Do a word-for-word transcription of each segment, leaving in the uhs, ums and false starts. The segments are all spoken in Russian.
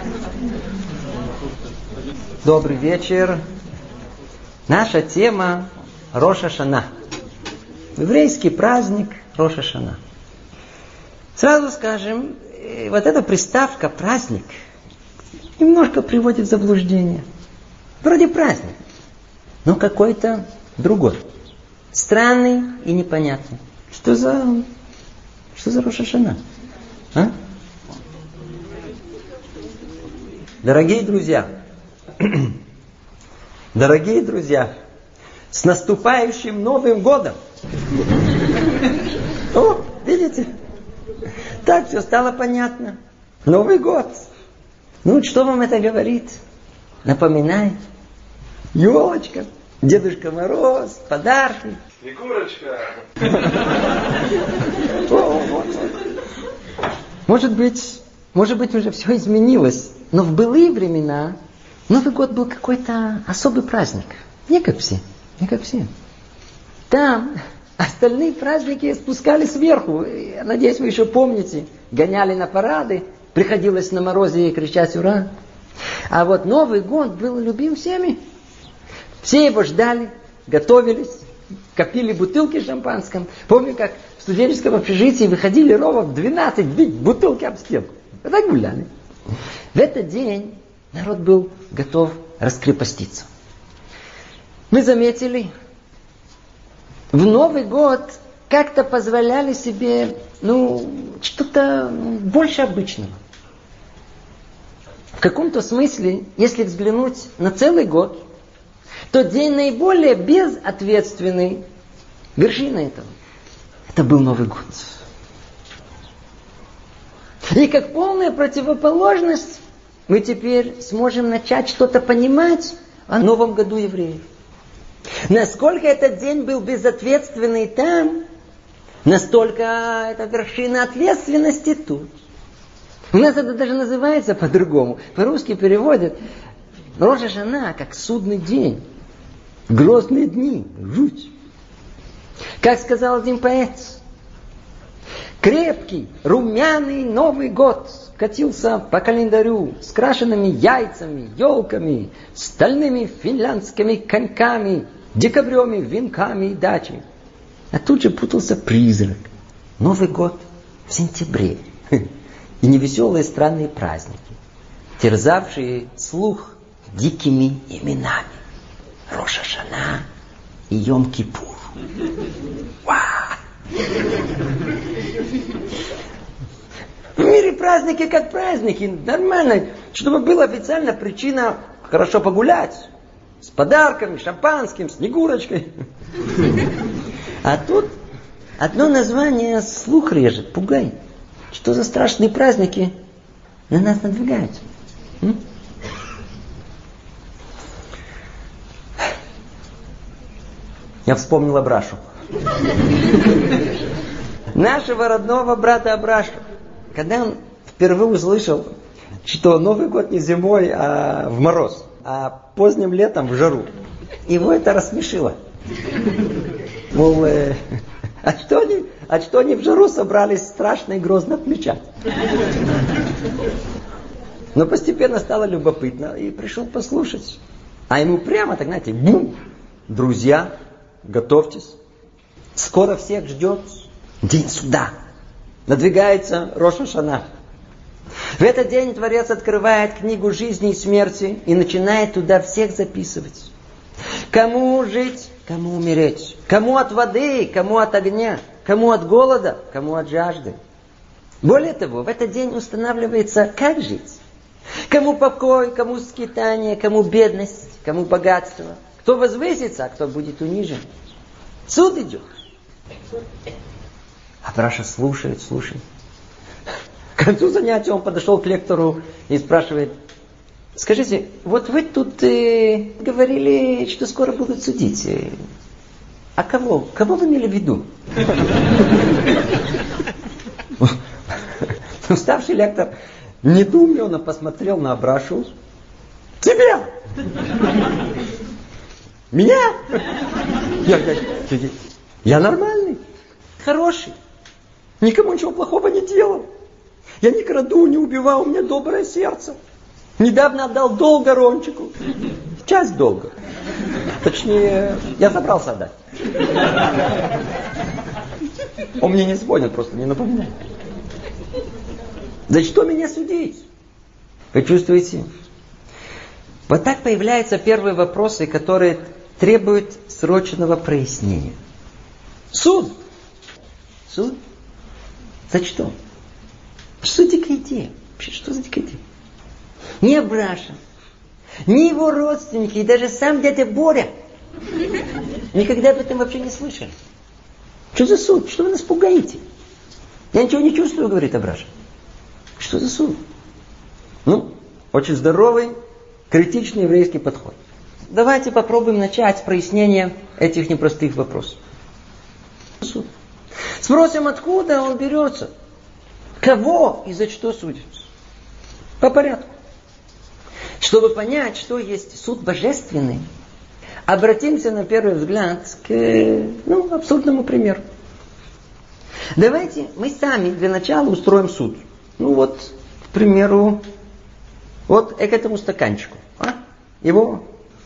Добрый вечер. Наша тема Рош ха-Шана. Еврейский праздник Рош ха-Шана. Сразу скажем, вот эта приставка «праздник» немножко приводит в заблуждение. Вроде праздник, но какой-то другой. Странный и непонятный. Что за... Что за Рош ха-Шана? А? Дорогие друзья, дорогие друзья, с наступающим Новым годом! О, видите? Так все стало понятно. Новый год. Ну, что вам это говорит? Напоминает? Елочка, Дедушка Мороз, подарки. Снегурочка. Может быть, может быть, уже все изменилось. Но в былые времена Новый год был какой-то особый праздник. Не как все. Не как все. Там остальные праздники спускали сверху. Я надеюсь, вы еще помните. Гоняли на парады. Приходилось на морозе кричать «Ура!». А вот Новый год был любим всеми. Все его ждали, готовились, копили бутылки шампанского. Помню, как в студенческом общежитии выходили ровно в двенадцать бить бутылки об стенку. Вот так гуляли. В этот день народ был готов раскрепоститься. Мы заметили, в Новый год как-то позволяли себе, ну, что-то больше обычного. В каком-то смысле, если взглянуть на целый год, то день наиболее безответственный, вершина этого, это был Новый год. И как полная противоположность, мы теперь сможем начать что-то понимать о Новом году евреев. Насколько этот день был безответственный там, настолько это вершина ответственности тут. У нас это даже называется по-другому. По-русски переводят Рош ха-Шана как судный день. Грозные дни. Жуть. Как сказал один поэт, крепкий, румяный Новый год катился по календарю с крашенными яйцами, елками, стальными финляндскими коньками, декабрями, венками и дачей. А тут же путался призрак. Новый год в сентябре. И невеселые странные праздники, терзавшие слух дикими именами. Рош ха-Шана и Йом-Кипур. Ва! В мире праздники как праздники. Нормально. Чтобы была официально причина хорошо погулять. С подарками, шампанским, снегурочкой. А тут одно название слух режет, пугает. Что за страшные праздники на нас надвигаются? М? Я вспомнил Абрашу. Нашего родного брата Абрашу. Когда он впервые услышал, что Новый год не зимой, а в мороз, а поздним летом в жару, его это рассмешило. Мол, э, а, что они, а что они в жару собрались страшно и грозно отмечать? Но постепенно стало любопытно и пришел послушать. А ему прямо так, знаете, бум! Друзья, готовьтесь. Скоро всех ждет день суда. Надвигается Рош ха-Шана. В этот день Творец открывает книгу жизни и смерти и начинает туда всех записывать. Кому жить, кому умереть. Кому от воды, кому от огня. Кому от голода, кому от жажды. Более того, в этот день устанавливается, как жить. Кому покой, кому скитание, кому бедность, кому богатство. Кто возвысится, а кто будет унижен. Суд идет. А Абраша слушает, слушает. К концу занятия он подошел к лектору и спрашивает: скажите, вот вы тут э, говорили, что скоро будут судить. А кого? Кого вы имели в виду? Уставший лектор недоуменно посмотрел на Абрашу. Тебя! Меня? Я, я, я, я нормальный, хороший. Никому ничего плохого не делал. Я не краду, не убивал, у меня доброе сердце. Недавно отдал долг Рончику. Часть долга. Точнее, я собрался отдать. Он мне не звонит, просто не напоминает. За что меня судить? Вы чувствуете? Вот так появляются первые вопросы, которые требуют срочного прояснения. Суд. Суд? За что? Что за дикая идея? Вообще, что за дикая идея? Ни Абраша, ни его родственники, и даже сам дядя Боря никогда об этом вообще не слышали. Что за суд? Что вы нас пугаете? Я ничего не чувствую, говорит Абраша. Что за суд? Ну, очень здоровый, критичный еврейский подход. Давайте попробуем начать с прояснения этих непростых вопросов. Суд. Спросим, откуда он берется. Кого и за что судится. По порядку. Чтобы понять, что есть суд божественный, обратимся на первый взгляд к ну, абсурдному примеру. Давайте мы сами для начала устроим суд. Ну вот, к примеру, вот к этому стаканчику. А? Его,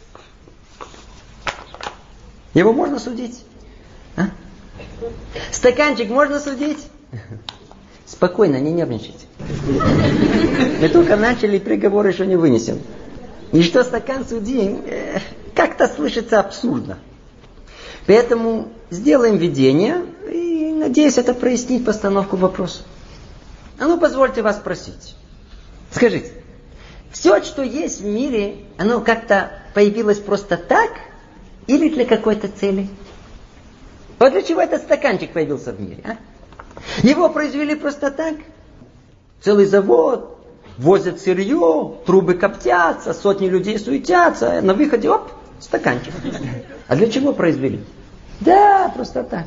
его можно судить? А? Стаканчик можно судить? Спокойно, не нервничайте. Мы только начали, приговор еще не вынесен. И что стакан судим, как-то слышится абсурдно. Поэтому сделаем введение и, надеюсь, это прояснит постановку вопроса. А ну, позвольте вас спросить. Скажите, все, что есть в мире, оно как-то появилось просто так или для какой-то цели? Вот для чего этот стаканчик появился в мире, а? Его произвели просто так. Целый завод, возят сырье, трубы коптятся, сотни людей суетятся, на выходе, оп, стаканчик. А для чего произвели? Да, просто так.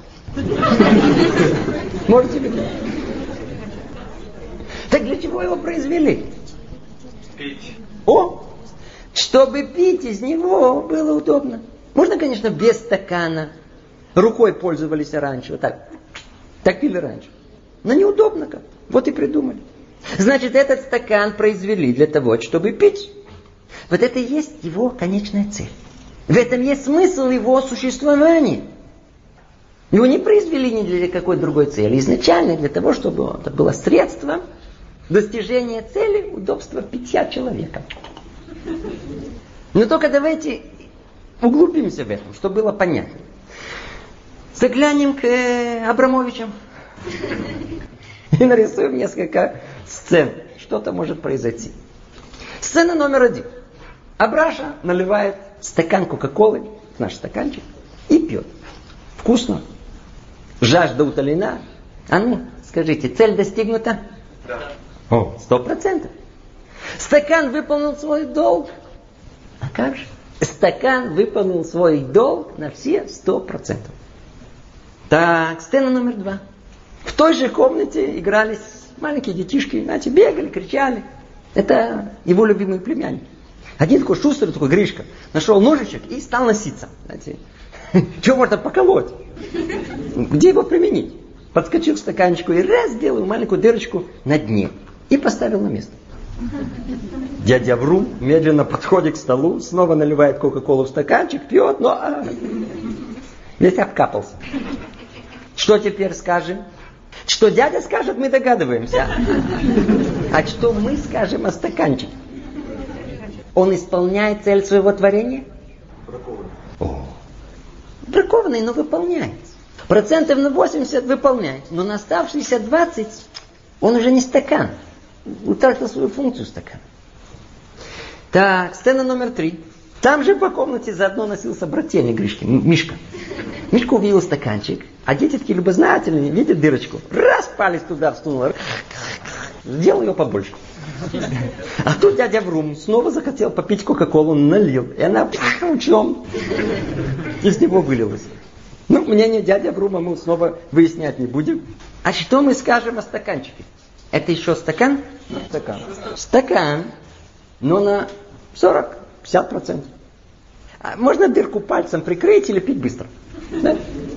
Можете видеть? Так для чего его произвели? Пить. О, чтобы пить из него было удобно. Можно, конечно, без стакана. Рукой пользовались раньше, вот так. Так пили раньше. Но неудобно как. Вот и придумали. Значит, этот стакан произвели для того, чтобы пить. Вот это и есть его конечная цель. В этом есть смысл его существования. Его не произвели ни для какой другой цели. Изначально для того, чтобы это было средство достижения цели, удобства питья человека. Но только давайте углубимся в этом, чтобы было понятно. Заглянем к э, Абрамовичам. И нарисуем несколько сцен. Что-то может произойти. Сцена номер один. Абраша наливает стакан кока-колы, наш стаканчик, и пьет. Вкусно. Жажда утолена. А ну, скажите, цель достигнута? Да. О, сто процентов. Стакан выполнил свой долг. А как же? Стакан выполнил свой долг на все сто процентов. Так, сцена номер два. В той же комнате игрались маленькие детишки, знаете, бегали, кричали. Это его любимый племянник. Один такой шустрый, такой Гришка, нашел ножичек и стал носиться. Знаете, что можно поколоть? Где его применить? Подскочил к стаканчику и раз сделал маленькую дырочку на дне. И поставил на место. Дядя Врум медленно подходит к столу, снова наливает кока-колу в стаканчик, пьет, но а, весь обкапался. Что теперь скажем? Что дядя скажет, мы догадываемся. А что мы скажем о стаканчике? Он исполняет цель своего творения? Бракованный. О, бракованный, но выполняет. Процентов на восемьдесят выполняет. Но на оставшиеся двадцать он уже не стакан. Утратил свою функцию стакана. Так, сцена номер три. Там же по комнате заодно носился брательник Гришки, Мишка. Мишка увидел стаканчик, а дети такие любознательные, видят дырочку. Раз, палец туда всунул, сделал ее побольше. А тут дядя Врум снова захотел попить кока-колу, налил. И она ручном из него вылилась. Ну, мнение дядя Врума мы снова выяснять не будем. А что мы скажем о стаканчике? Это еще стакан? Стакан. Стакан, но на сорок-пятьдесят процентов. А можно дырку пальцем прикрыть или пить быстро? Да?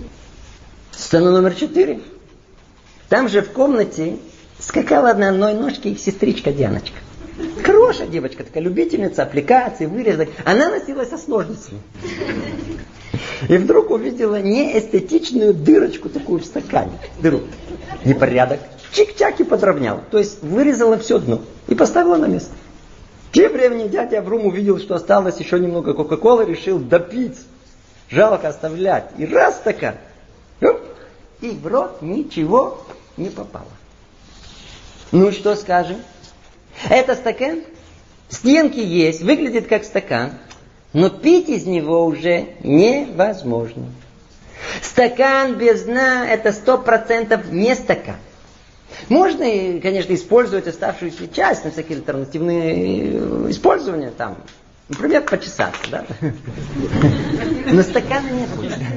Сцена номер четыре. Там же в комнате скакала на одной ножке сестричка Дианочка. Крошка. Хорошая девочка, такая любительница аппликаций, вырезок. Она носилась с ножницами. И вдруг увидела неэстетичную дырочку такую в стакане. Дыру. Непорядок. Чик-чак и подровняла. То есть вырезала все дно и поставила на место. Тем временем дядя Аврум увидел, что осталось еще немного кока-колы, решил допить. Жалко оставлять. И раз стакан. И в рот ничего не попало. Ну что скажем? Это стакан, стенки есть, выглядит как стакан, но пить из него уже невозможно. Стакан без дна — это сто процентов не стакан. Можно, конечно, использовать оставшуюся часть на всякие альтернативные использования, там, например, почесаться, да? Но стакана нет.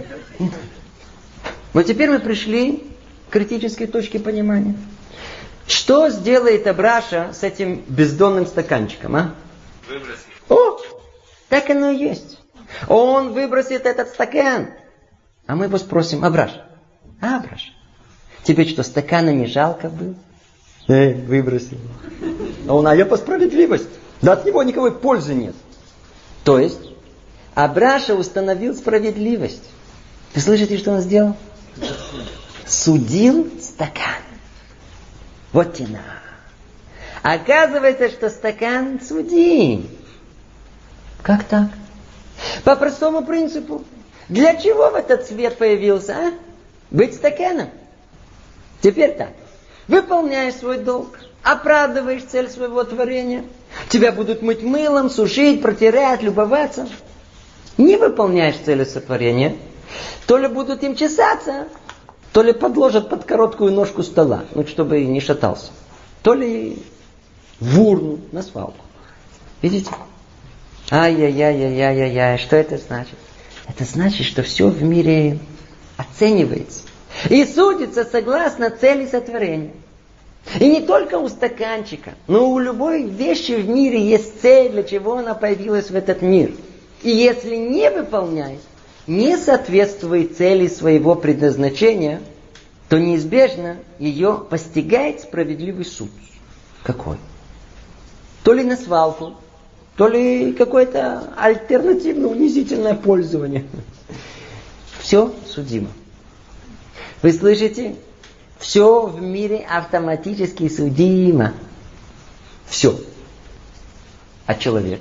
Но теперь мы пришли к критической точке понимания. Что сделает Абраша с этим бездонным стаканчиком, а? Выбросить. О, так оно и есть. Он выбросит этот стакан. А мы его спросим: Абраш, Абраш, тебе что, стакана не жалко было? Эй, выбросил. А он: а я по справедливости. Да от него никакой пользы нет. То есть, Абраша установил справедливость. Вы слышите, что он сделал? Судил стакан. Вот тена. Оказывается, что стакан судим. Как так? По простому принципу. Для чего в этот свет появился, а? Быть стаканом. Теперь так. Выполняешь свой долг. Оправдываешь цель своего творения. Тебя будут мыть мылом, сушить, протирать, любоваться. Не выполняешь цели сотворения. То ли будут им чесаться, то ли подложат под короткую ножку стола, ну, чтобы не шатался. То ли в урну, на свалку. Видите? Ай-яй-яй-яй-яй-яй. Что это значит? Это значит, что все в мире оценивается. И судится согласно цели сотворения. И не только у стаканчика, но у любой вещи в мире есть цель, для чего она появилась в этот мир. И если не выполняет, не соответствует цели своего предназначения, то неизбежно ее постигает справедливый суд. Какой? То ли на свалку, то ли какое-то альтернативное унизительное пользование. Все судимо. Вы слышите? Все в мире автоматически судимо. Все. А человек?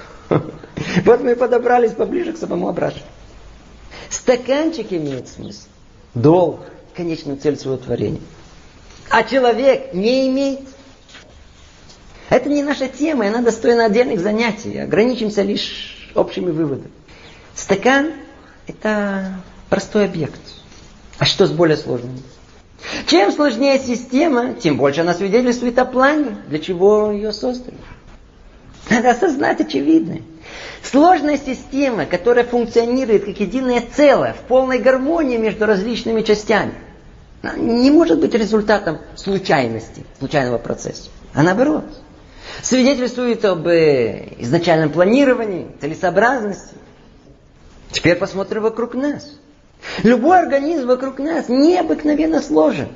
Вот мы подобрались поближе к самому Абрашу. Стаканчик имеет смысл. Долг, конечную цель своего творения. А человек не имеет. Это не наша тема, и она достойна отдельных занятий. Ограничимся лишь общими выводами. Стакан — это простой объект. А что с более сложным? Чем сложнее система, тем больше она свидетельствует о плане, для чего ее создали. Надо осознать очевидное. Сложная система, которая функционирует как единое целое, в полной гармонии между различными частями, не может быть результатом случайности, случайного процесса. А наоборот, свидетельствует об изначальном планировании, целесообразности. Теперь посмотрим вокруг нас. Любой организм вокруг нас необыкновенно сложен.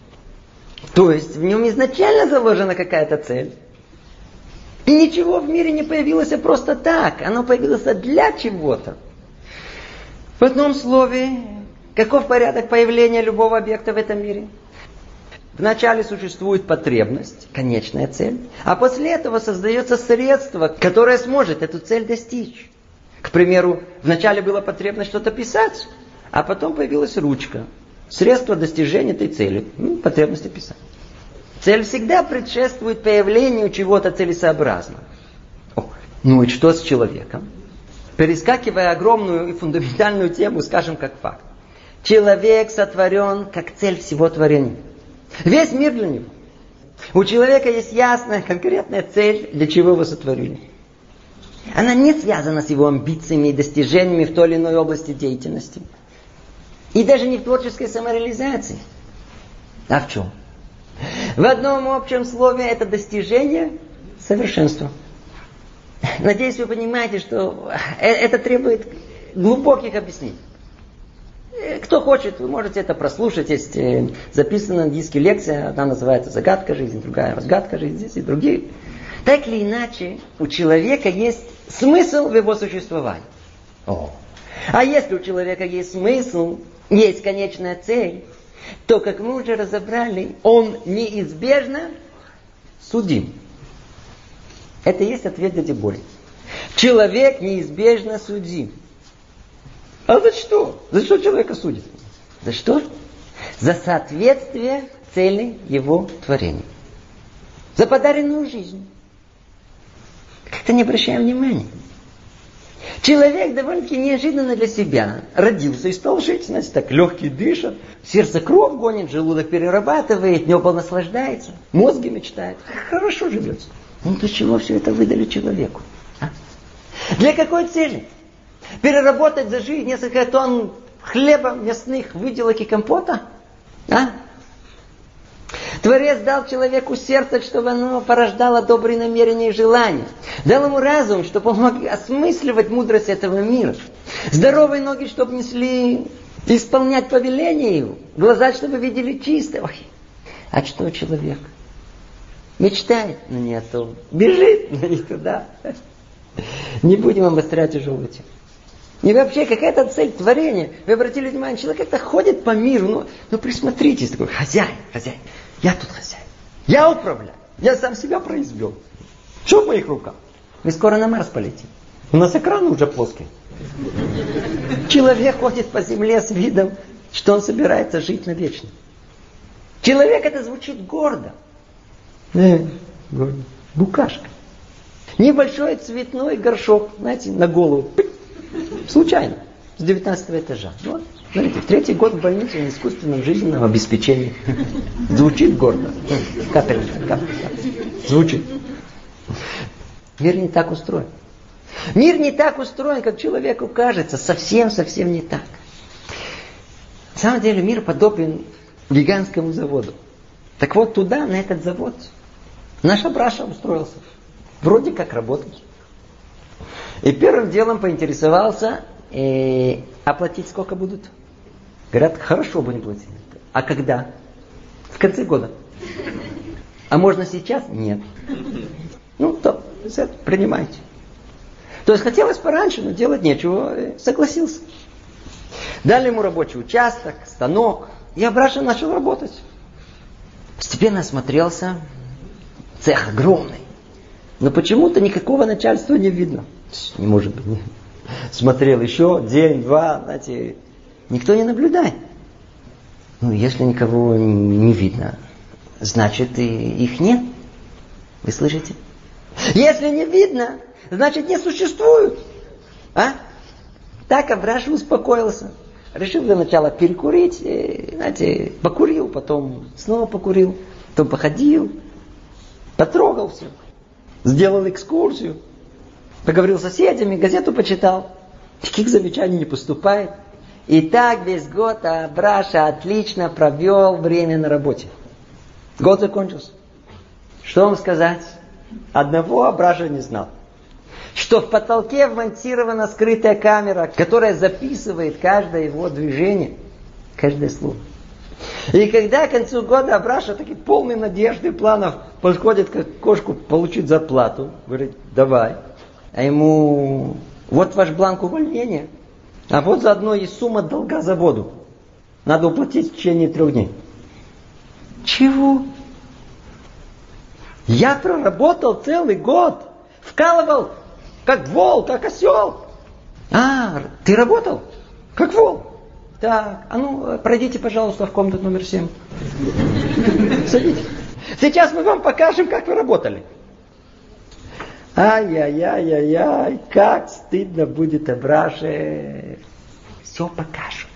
То есть в нем изначально заложена какая-то цель. И ничего в мире не появилось просто так. Оно появилось для чего-то. В одном слове, каков порядок появления любого объекта в этом мире? Вначале существует потребность, конечная цель, а после этого создается средство, которое сможет эту цель достичь. К примеру, вначале была потребность что-то писать, а потом появилась ручка. Средство достижения этой цели. Ну, потребности писать. Цель всегда предшествует появлению чего-то целесообразного. О, ну и что с человеком? Перескакивая огромную и фундаментальную тему, скажем как факт. Человек сотворен как цель всего творения. Весь мир для него. У человека есть ясная, конкретная цель, для чего его сотворили. Она не связана с его амбициями и достижениями в той или иной области деятельности. И даже не в творческой самореализации. А в чем? В одном общем слове это достижение совершенства. Надеюсь, вы понимаете, что это требует глубоких объяснений. Кто хочет, вы можете это прослушать. Есть записана на диске лекция. Одна называется «Загадка жизни», другая «Разгадка жизни». Здесь и другие. Так или иначе, у человека есть смысл в его существовании. О. А если у человека есть смысл, есть конечная цель, то, как мы уже разобрали, он неизбежно судим. Это и есть ответ дяди Бори. Человек неизбежно судим. А за что? За что человека судят? За что? За соответствие цели его творения. За подаренную жизнь. Как-то не обращаем внимания. Человек довольно-таки неожиданно для себя родился и стал жить. Значит, так легкий дышит, сердце кровь гонит, желудок перерабатывает, небо наслаждается, мозги мечтает. Хорошо живется. Ну для чего все это выдали человеку? А? Для какой цели? Переработать за жизнь несколько тонн хлеба, мясных выделок и компота? А? Творец дал человеку сердце, чтобы оно порождало добрые намерения и желания. Дал ему разум, чтобы он мог осмысливать мудрость этого мира. Здоровые ноги, чтобы несли исполнять повеления его. Глаза, чтобы видели чисто. Ой. А что человек? Мечтает, но не о том. Бежит, но не туда. Не будем обострять тяжелую тему. И вообще, какая-то цель творения. Вы обратили внимание, человек как-то ходит по миру. Ну, ну присмотритесь, такой хозяин, хозяин. Я тут хозяин. Я управляю. Я сам себя произвел. Что в моих руках? Вы скоро на Марс полетите. У нас экраны уже плоские. Человек ходит по земле с видом, что он собирается жить навечно. Человек это звучит гордо. Э, гордо. Букашка. Небольшой цветной горшок, знаете, на голову. Случайно. С девятнадцатого этажа. Вот. Смотрите, третий год в больнице на искусственном жизненном обеспечении. Звучит гордо. Капелька, капелька. Звучит. Мир не так устроен. Мир не так устроен, как человеку кажется. Совсем-совсем не так. На самом деле мир подобен гигантскому заводу. Так вот туда, на этот завод, наш Абраша устроился. Вроде как работать. И первым делом поинтересовался, э, оплатить сколько будут? Говорят, хорошо будем платить. А когда? В конце года. А можно сейчас? Нет. Ну, то, принимайте. То есть хотелось пораньше, но делать нечего. Согласился. Дали ему рабочий участок, станок. И Абраша начал работать. Постепенно осмотрелся. Цех огромный. Но почему-то никакого начальства не видно. Не может быть. Не. Смотрел еще день, два, знаете, никто не наблюдает. Ну, если никого не видно, значит, и их нет. Вы слышите? Если не видно, значит, не существуют. А? Так Абраша успокоился. Решил для начала перекурить, знаете, покурил, потом снова покурил, потом походил, потрогал все, сделал экскурсию, поговорил с соседями, газету почитал. Никаких замечаний не поступает. И так весь год Абраша отлично провел время на работе. Год закончился. Что вам сказать? Одного Абраша не знал. Что в потолке вмонтирована скрытая камера, которая записывает каждое его движение, каждое слово. И когда к концу года Абраша, таки полный надежды и планов, подходит к окошку получить зарплату, говорит, давай. А ему, вот ваш бланк увольнения, а вот заодно и сумма долга за воду. Надо уплатить в течение трех дней. Чего? Я проработал целый год, вкалывал, как вол, как осел. А, ты работал? Как вол. Так, а ну, пройдите, пожалуйста, в комнату номер семь. Садитесь. Сейчас мы вам покажем, как вы работали. Ай-яй-яй-яй-яй, как стыдно будет Абраше. Все покажут.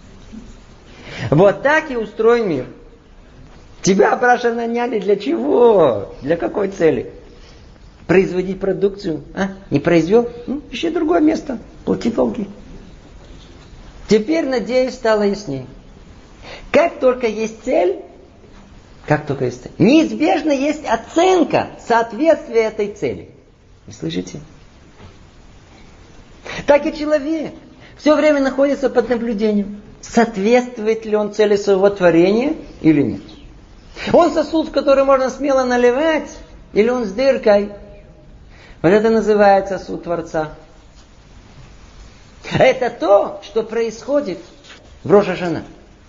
Вот так и устроен мир. Тебя, Абраша, наняли для чего? Для какой цели? Производить продукцию? А? Не произвел? Ну, ищи другое место. Плати долги. Теперь, надеюсь, стало яснее. Как только есть цель, как только есть цель, неизбежно есть оценка соответствия этой цели. Вы слышите? Так и человек все время находится под наблюдением. Соответствует ли он цели своего творения или нет? Он сосуд, в который можно смело наливать, или он с дыркой. Вот это называется суд Творца. Это то, что происходит в Рош ха-Шана.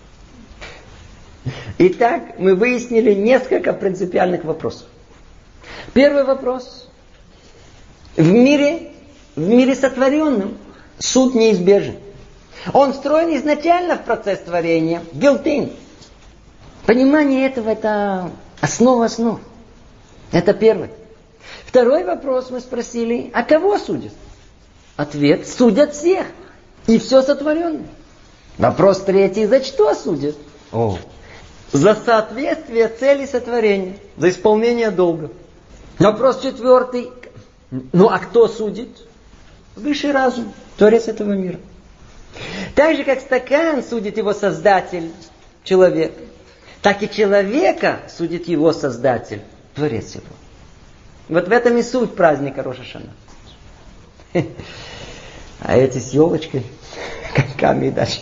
Итак, мы выяснили несколько принципиальных вопросов. Первый вопрос. В мире, в мире сотворенном суд неизбежен. Он встроен изначально в процесс творения. Built-in. Понимание этого – это основа основ. Это первый. Второй вопрос мы спросили, а кого судят? Ответ – судят всех. И все сотворенное. Вопрос третий – за что судят? О, за соответствие цели сотворения, за исполнение долга. Вопрос четвертый – ну а кто судит? Высший разум, Творец этого мира. Так же, как стакан судит его создатель, человек, так и человека судит его создатель, Творец его. Вот в этом и суть праздника Рош ха-Шана. А эти с елочкой, коньками и дальше.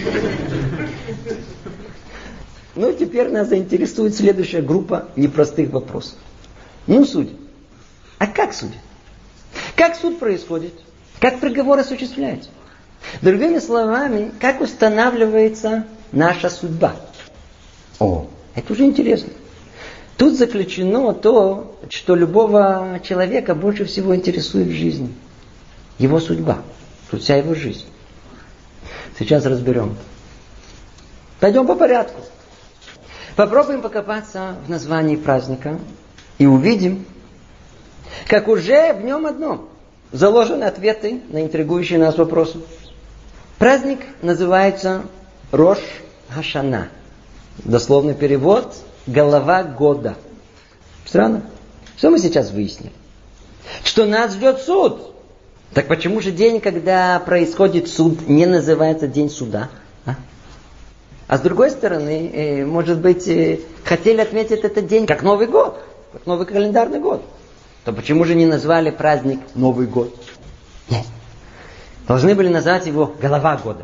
Ну, теперь нас заинтересует следующая группа непростых вопросов. Ну, судят. А как судят? Как суд происходит? Как приговор осуществляется? Другими словами, как устанавливается наша судьба? О, это уже интересно. Тут заключено то, что любого человека больше всего интересует в жизни. Его судьба. Тут вся его жизнь. Сейчас разберем. Пойдем по порядку. Попробуем покопаться в названии праздника и увидим, как уже в нем одном заложены ответы на интригующие нас вопросы. Праздник называется Рош ха-Шана. Дословный перевод – голова года. Странно. Что мы сейчас выяснили? Что нас ждет суд. Так почему же день, когда происходит суд, не называется день суда? А, а с другой стороны, может быть, хотели отметить этот день как Новый год, как новый календарный год. То почему же не назвали праздник Новый год? Нет. Должны были назвать его голова года.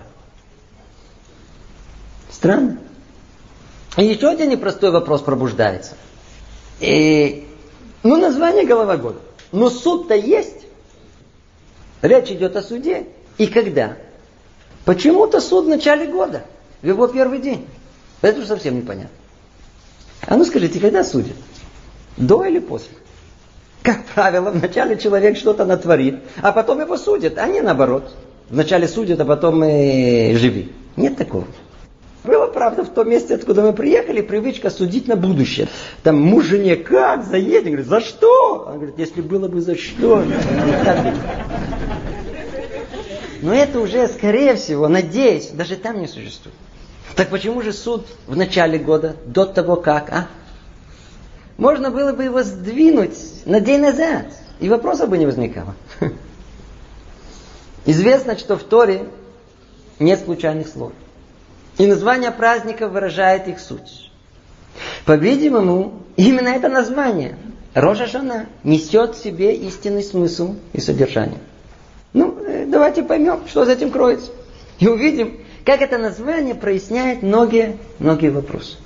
Странно. И еще один непростой вопрос пробуждается. И, ну, название голова года. Но суд-то есть. Речь идет о суде. И когда? Почему-то суд в начале года. В его первый день. Это уже совсем непонятно. А ну скажите, когда судят? До или после? Как правило, вначале человек что-то натворит, а потом его судят, а не наоборот. Вначале судят, а потом и живи. Нет такого. Было, правда, в том месте, откуда мы приехали, привычка судить на будущее. Там муж жене как заедет, говорит, за что? Он говорит, если было бы за что. Но это уже, скорее всего, надеюсь, даже там не существует. Так почему же суд в начале года, до того как, а? Можно было бы его сдвинуть на день назад, и вопроса бы не возникало. Известно, что в Торе нет случайных слов. И название праздника выражает их суть. По-видимому, именно это название, Рош ха-Шана, несет в себе истинный смысл и содержание. Ну, давайте поймем, что за этим кроется. И увидим, как это название проясняет многие, многие вопросы.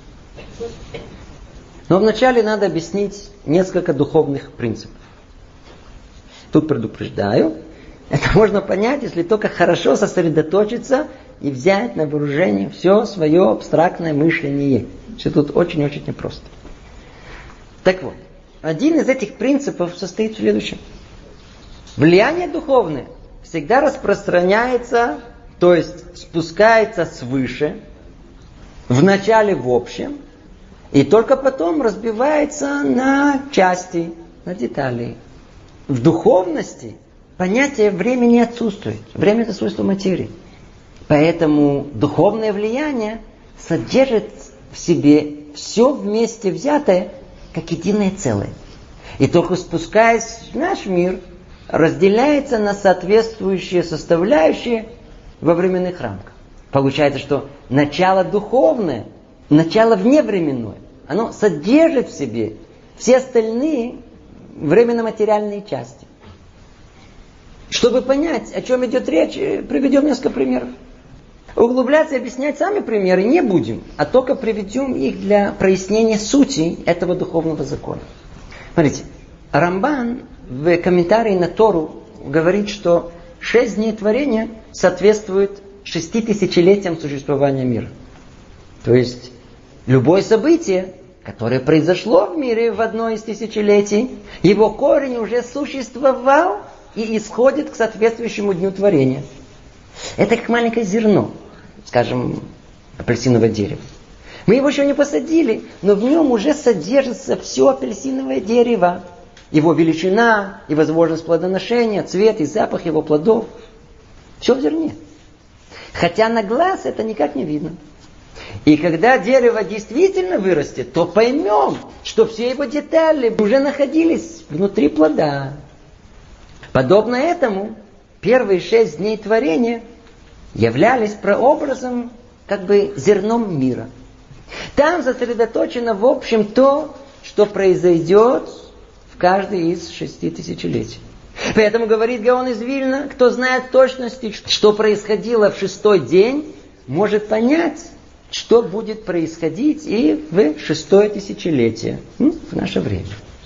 Но вначале надо объяснить несколько духовных принципов. Тут предупреждаю, это можно понять, если только хорошо сосредоточиться и взять на вооружение все свое абстрактное мышление. Все тут очень-очень непросто. Так вот, один из этих принципов состоит в следующем. Влияние духовное всегда распространяется, то есть спускается свыше, вначале в общем, и только потом разбивается на части, на детали. В духовности понятие времени отсутствует. Время – это свойство материи. Поэтому духовное влияние содержит в себе все вместе взятое, как единое целое. И только спускаясь в наш мир, разделяется на соответствующие составляющие во временных рамках. Получается, что начало духовное, начало вневременное, оно содержит в себе все остальные временно-материальные части. Чтобы понять, о чем идет речь, приведем несколько примеров. Углубляться и объяснять сами примеры не будем, а только приведем их для прояснения сути этого духовного закона. Смотрите, Рамбан в комментарии на Тору говорит, что шесть дней творения соответствуют шести тысячелетиям существования мира. То есть любое событие, которое произошло в мире в одно из тысячелетий, его корень уже существовал и исходит к соответствующему дню творения. Это как маленькое зерно, скажем, апельсиновое дерево. Мы его еще не посадили, но в нем уже содержится все апельсиновое дерево. Его величина и возможность плодоношения, цвет и запах его плодов. Все в зерне. Хотя на глаз это никак не видно. И когда дерево действительно вырастет, то поймем, что все его детали уже находились внутри плода. Подобно этому, первые шесть дней творения являлись прообразом, как бы зерном мира. Там сосредоточено в общем то, что произойдет в каждой из шести тысячелетий. Поэтому говорит Гаон из Вильна, кто знает в точности, что происходило в шестой день, может понять, что будет происходить и в шестое тысячелетие, в наше время.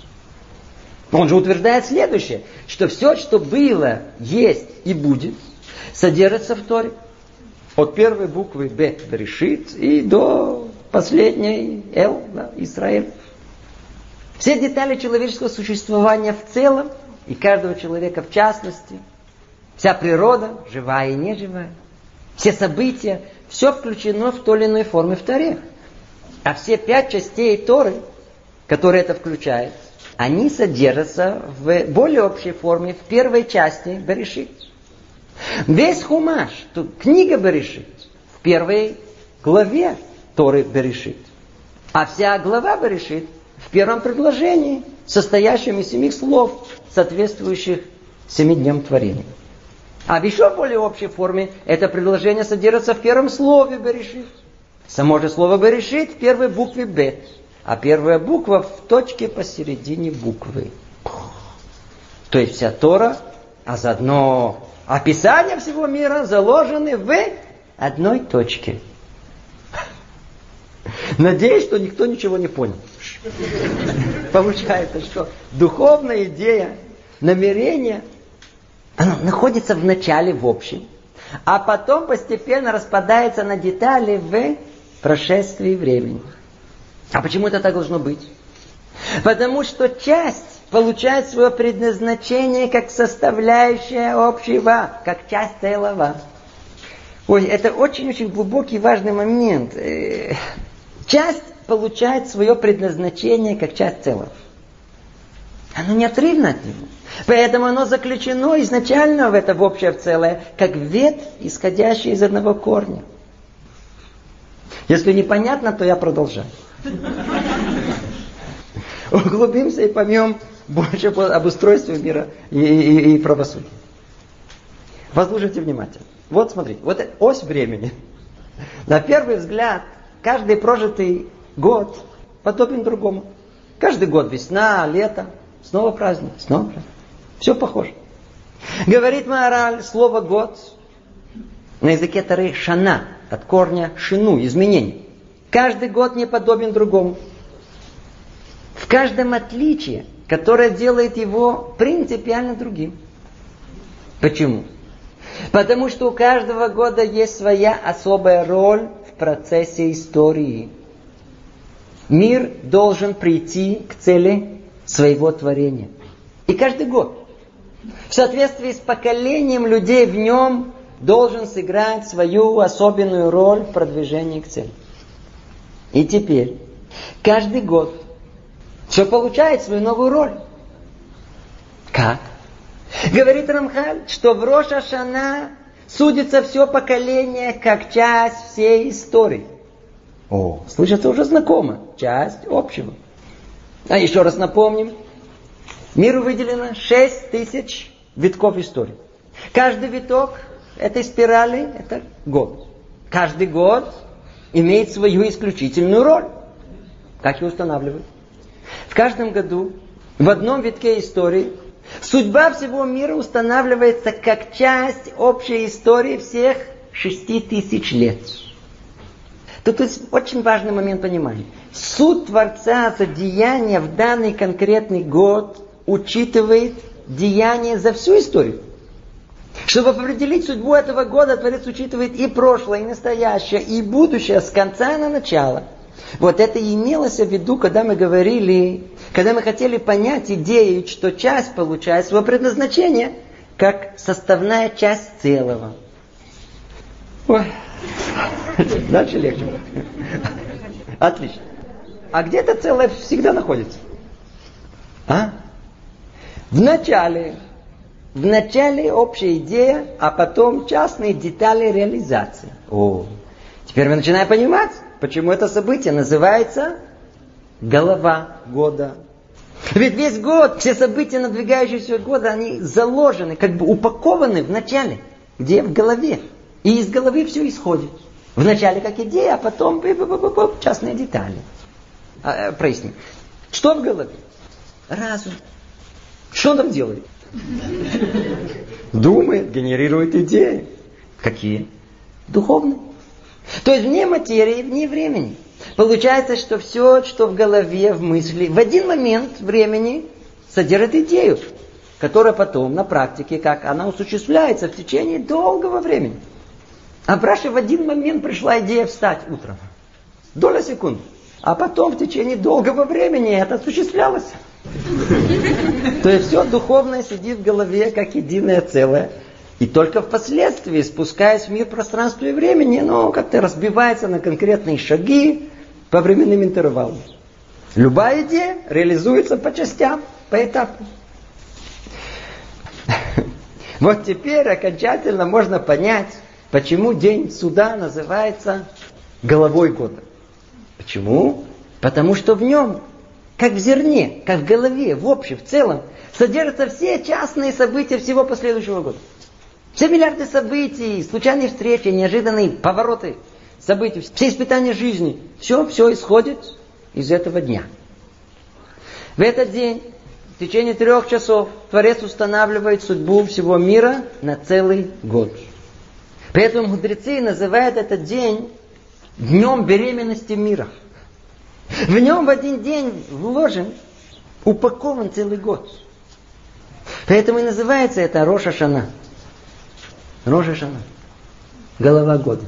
Он же утверждает следующее, что все, что было, есть и будет, содержится в Торе. От первой буквы Б Берешит и до последней Эл, да, Израиль. Все детали человеческого существования в целом и каждого человека в частности, вся природа, живая и неживая, все события, все включено в той или иной форме в Торе. А все пять частей Торы, которые это включают, они содержатся в более общей форме в первой части Берешит. Весь Хумаш, книга Берешит, в первой главе Торы Берешит. А вся глава Берешит в первом предложении, состоящем из семи слов, соответствующих семи дням творения. А в еще более общей форме это предложение содержится в первом слове Берешит. Само же слово Берешит в первой букве Бет, а первая буква в точке посередине буквы. То есть вся Тора, а заодно описание всего мира заложены в одной точке. Надеюсь, что никто ничего не понял. Получается, что духовная идея, намерение, оно находится в начале в общем, а потом постепенно распадается на детали в прошествии времени. А почему это так должно быть? Потому что часть получает свое предназначение как составляющая общего, как часть целого. Ой, это очень-очень глубокий важный момент. Часть получает свое предназначение как часть целого. Оно неотрывно от него. Поэтому оно заключено изначально в это в общее в целое, как ветвь, исходящая из одного корня. Если непонятно, то я продолжаю. Углубимся и поймем больше об устройстве мира и, и, и правосудия. Послушайте внимательно. Вот смотрите, вот ось времени. На первый взгляд, каждый прожитый год подобен другому. Каждый год весна, лето, снова праздник, снова праздник. Все похоже. Говорит Маораль, слово год на языке Торы шана, от корня шину, изменение. Каждый год не подобен другому. В каждом отличие, которое делает его принципиально другим. Почему? Потому что у каждого года есть своя особая роль в процессе истории. Мир должен прийти к цели своего творения. И каждый год, в соответствии с поколением людей в нем, должен сыграть свою особенную роль в продвижении к цели. И теперь, каждый год, все получает свою новую роль. Как? Говорит Рамхаль, что в Рош ха-Шана судится все поколение как часть всей истории. О, слышится уже знакомо. Часть общего. А еще раз напомним. Миру выделено шесть тысяч витков истории. Каждый виток этой спирали – это год. Каждый год имеет свою исключительную роль. Как ее устанавливают? В каждом году в одном витке истории судьба всего мира устанавливается как часть общей истории всех шести тысяч лет. Тут есть очень важный момент понимания. Суд Творца за деяния в данный конкретный год учитывает деяния за всю историю. Чтобы определить судьбу этого года, Творец учитывает и прошлое, и настоящее, и будущее, с конца на начало. Вот это и имелось в виду, когда мы говорили, когда мы хотели понять идею, что часть получает свое предназначение, как составная часть целого. Ой. Дальше легче. Отлично. А где это целое всегда находится? А? В начале. В начале общая идея, а потом частные детали реализации. О, теперь мы начинаем понимать, почему это событие называется голова года. Ведь весь год, все события надвигающегося года, они заложены, как бы упакованы в начале, где в голове. И из головы все исходит. В начале как идея, а потом частные детали. А, проясним. Что в голове? Разум. Что он там делает? Думает, генерирует идеи. Какие? Духовные. То есть вне материи, вне времени. Получается, что все, что в голове, в мысли, в один момент времени содержит идею, которая потом на практике, как она осуществляется в течение долгого времени. А Браше в один момент пришла идея встать утром. Доля секунд. А потом в течение долгого времени это осуществлялось. То есть все духовное сидит в голове как единое целое. И только впоследствии, спускаясь в мир пространства и времени, ну, как-то разбивается на конкретные шаги по временным интервалам. Любая идея реализуется по частям, по этапам. Вот теперь окончательно можно понять, почему день суда называется головой года. Почему? Потому что в нем, как в зерне, как в голове, в общем, в целом, содержатся все частные события всего последующего года. Все миллиарды событий, случайные встречи, неожиданные повороты событий, все испытания жизни. Все, все исходит из этого дня. В этот день, в течение трех часов, Творец устанавливает судьбу всего мира на целый год. Поэтому мудрецы называют этот день днем беременности мира. В нем в один день вложен, упакован целый год. Поэтому и называется это Рош ха-Шана. Рош ха-Шана. Голова года.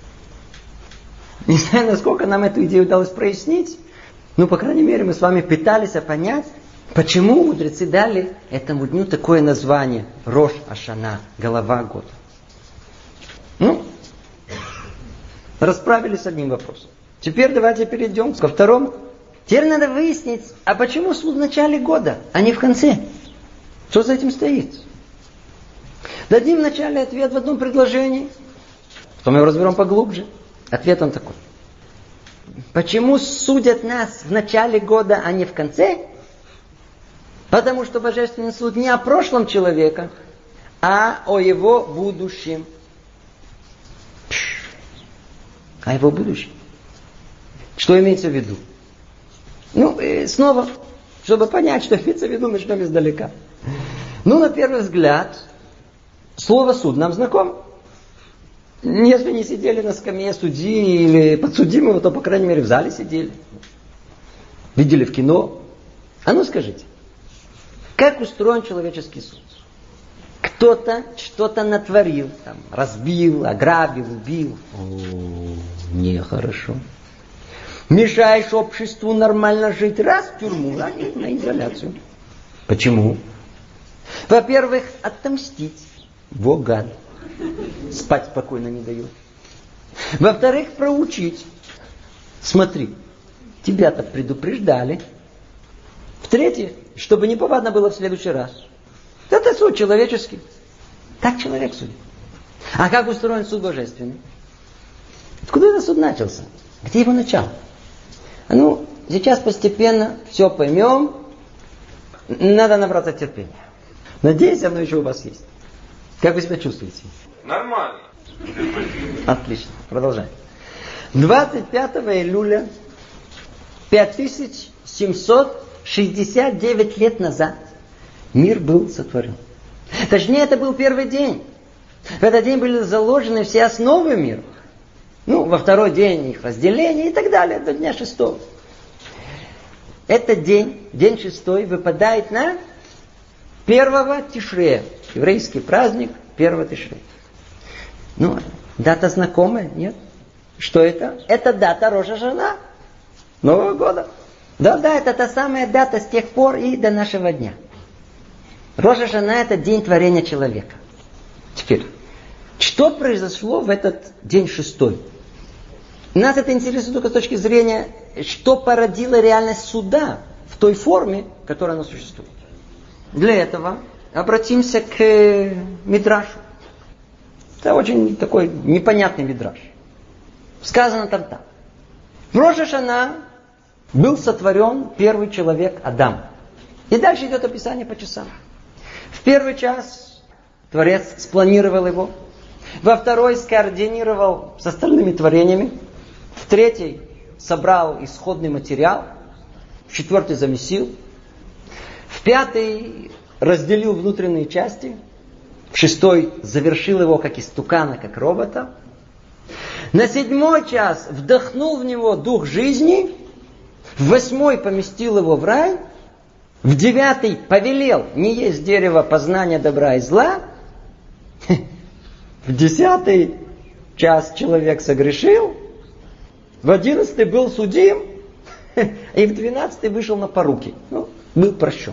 Не знаю, насколько нам эту идею удалось прояснить, но, по крайней мере, мы с вами пытались понять, почему мудрецы дали этому дню такое название Рош ха-Шана. Голова года. Ну, расправились с одним вопросом. Теперь давайте перейдем ко второму. Теперь надо выяснить, а почему суд в начале года, а не в конце? Что за этим стоит? Дадим вначале ответ в одном предложении, потом мы его разберем поглубже. Ответ он такой. Почему судят нас в начале года, а не в конце? Потому что Божественный суд не о прошлом человека, а о его будущем. А его будущем. Что имеется в виду? Ну, снова, чтобы понять, что имеется в виду, начнем издалека. Ну, на первый взгляд, слово «суд» нам знакомо. Если не сидели на скамье судьи или подсудимого, то, по крайней мере, в зале сидели. Видели в кино. А ну скажите, как устроен человеческий суд? Кто-то что-то натворил, там, разбил, ограбил, убил. О, нехорошо. Мешаешь обществу нормально жить, раз в тюрьму, раз на изоляцию. Почему? Во-первых, отомстить. Во гад. Спать спокойно не дает. Во-вторых, проучить. Смотри, тебя-то предупреждали. В-третьих, чтобы неповадно было в следующий раз. Это суд человеческий. Так человек судит. А как устроен суд божественный? Откуда этот суд начался? Где его начало? Ну, сейчас постепенно все поймем. Надо набраться терпения. Надеюсь, оно еще у вас есть. Как вы себя чувствуете? Нормально. Отлично. Продолжаем. двадцать пятого июля пять тысяч семьсот шестьдесят девять лет назад мир был сотворен. Точнее, это был первый день. В этот день были заложены все основы мира. Ну, во второй день их разделение и так далее, до дня шестого. Этот день, день шестой, выпадает на первого Тишрея. Еврейский праздник первого Тишрея. Ну, дата знакомая, нет? Что это? Это дата Рош ха-Шана. Нового года. Да-да, это та самая дата с тех пор и до нашего дня. Рош ха-Шана — это день творения человека. Теперь, что произошло в этот день шестой? Нас это интересует только с точки зрения, что породило реальность суда в той форме, в которой она существует. Для этого обратимся к Мидрашу. Это очень такой непонятный Мидраш. Сказано там так. В Рош ха-Шана был сотворен первый человек Адам. И дальше идет описание по часам. В первый час Творец спланировал его. Во второй скоординировал с остальными творениями. В третий собрал исходный материал. В четвертый замесил. В пятый разделил внутренние части. В шестой завершил его как истукана, как робота. На седьмой час вдохнул в него дух жизни. В восьмой поместил его в рай. В девятый повелел не есть дерево познания добра и зла. В десятый час человек согрешил. В одиннадцатый был судим. И в двенадцатый вышел на поруки. Ну, был прощен.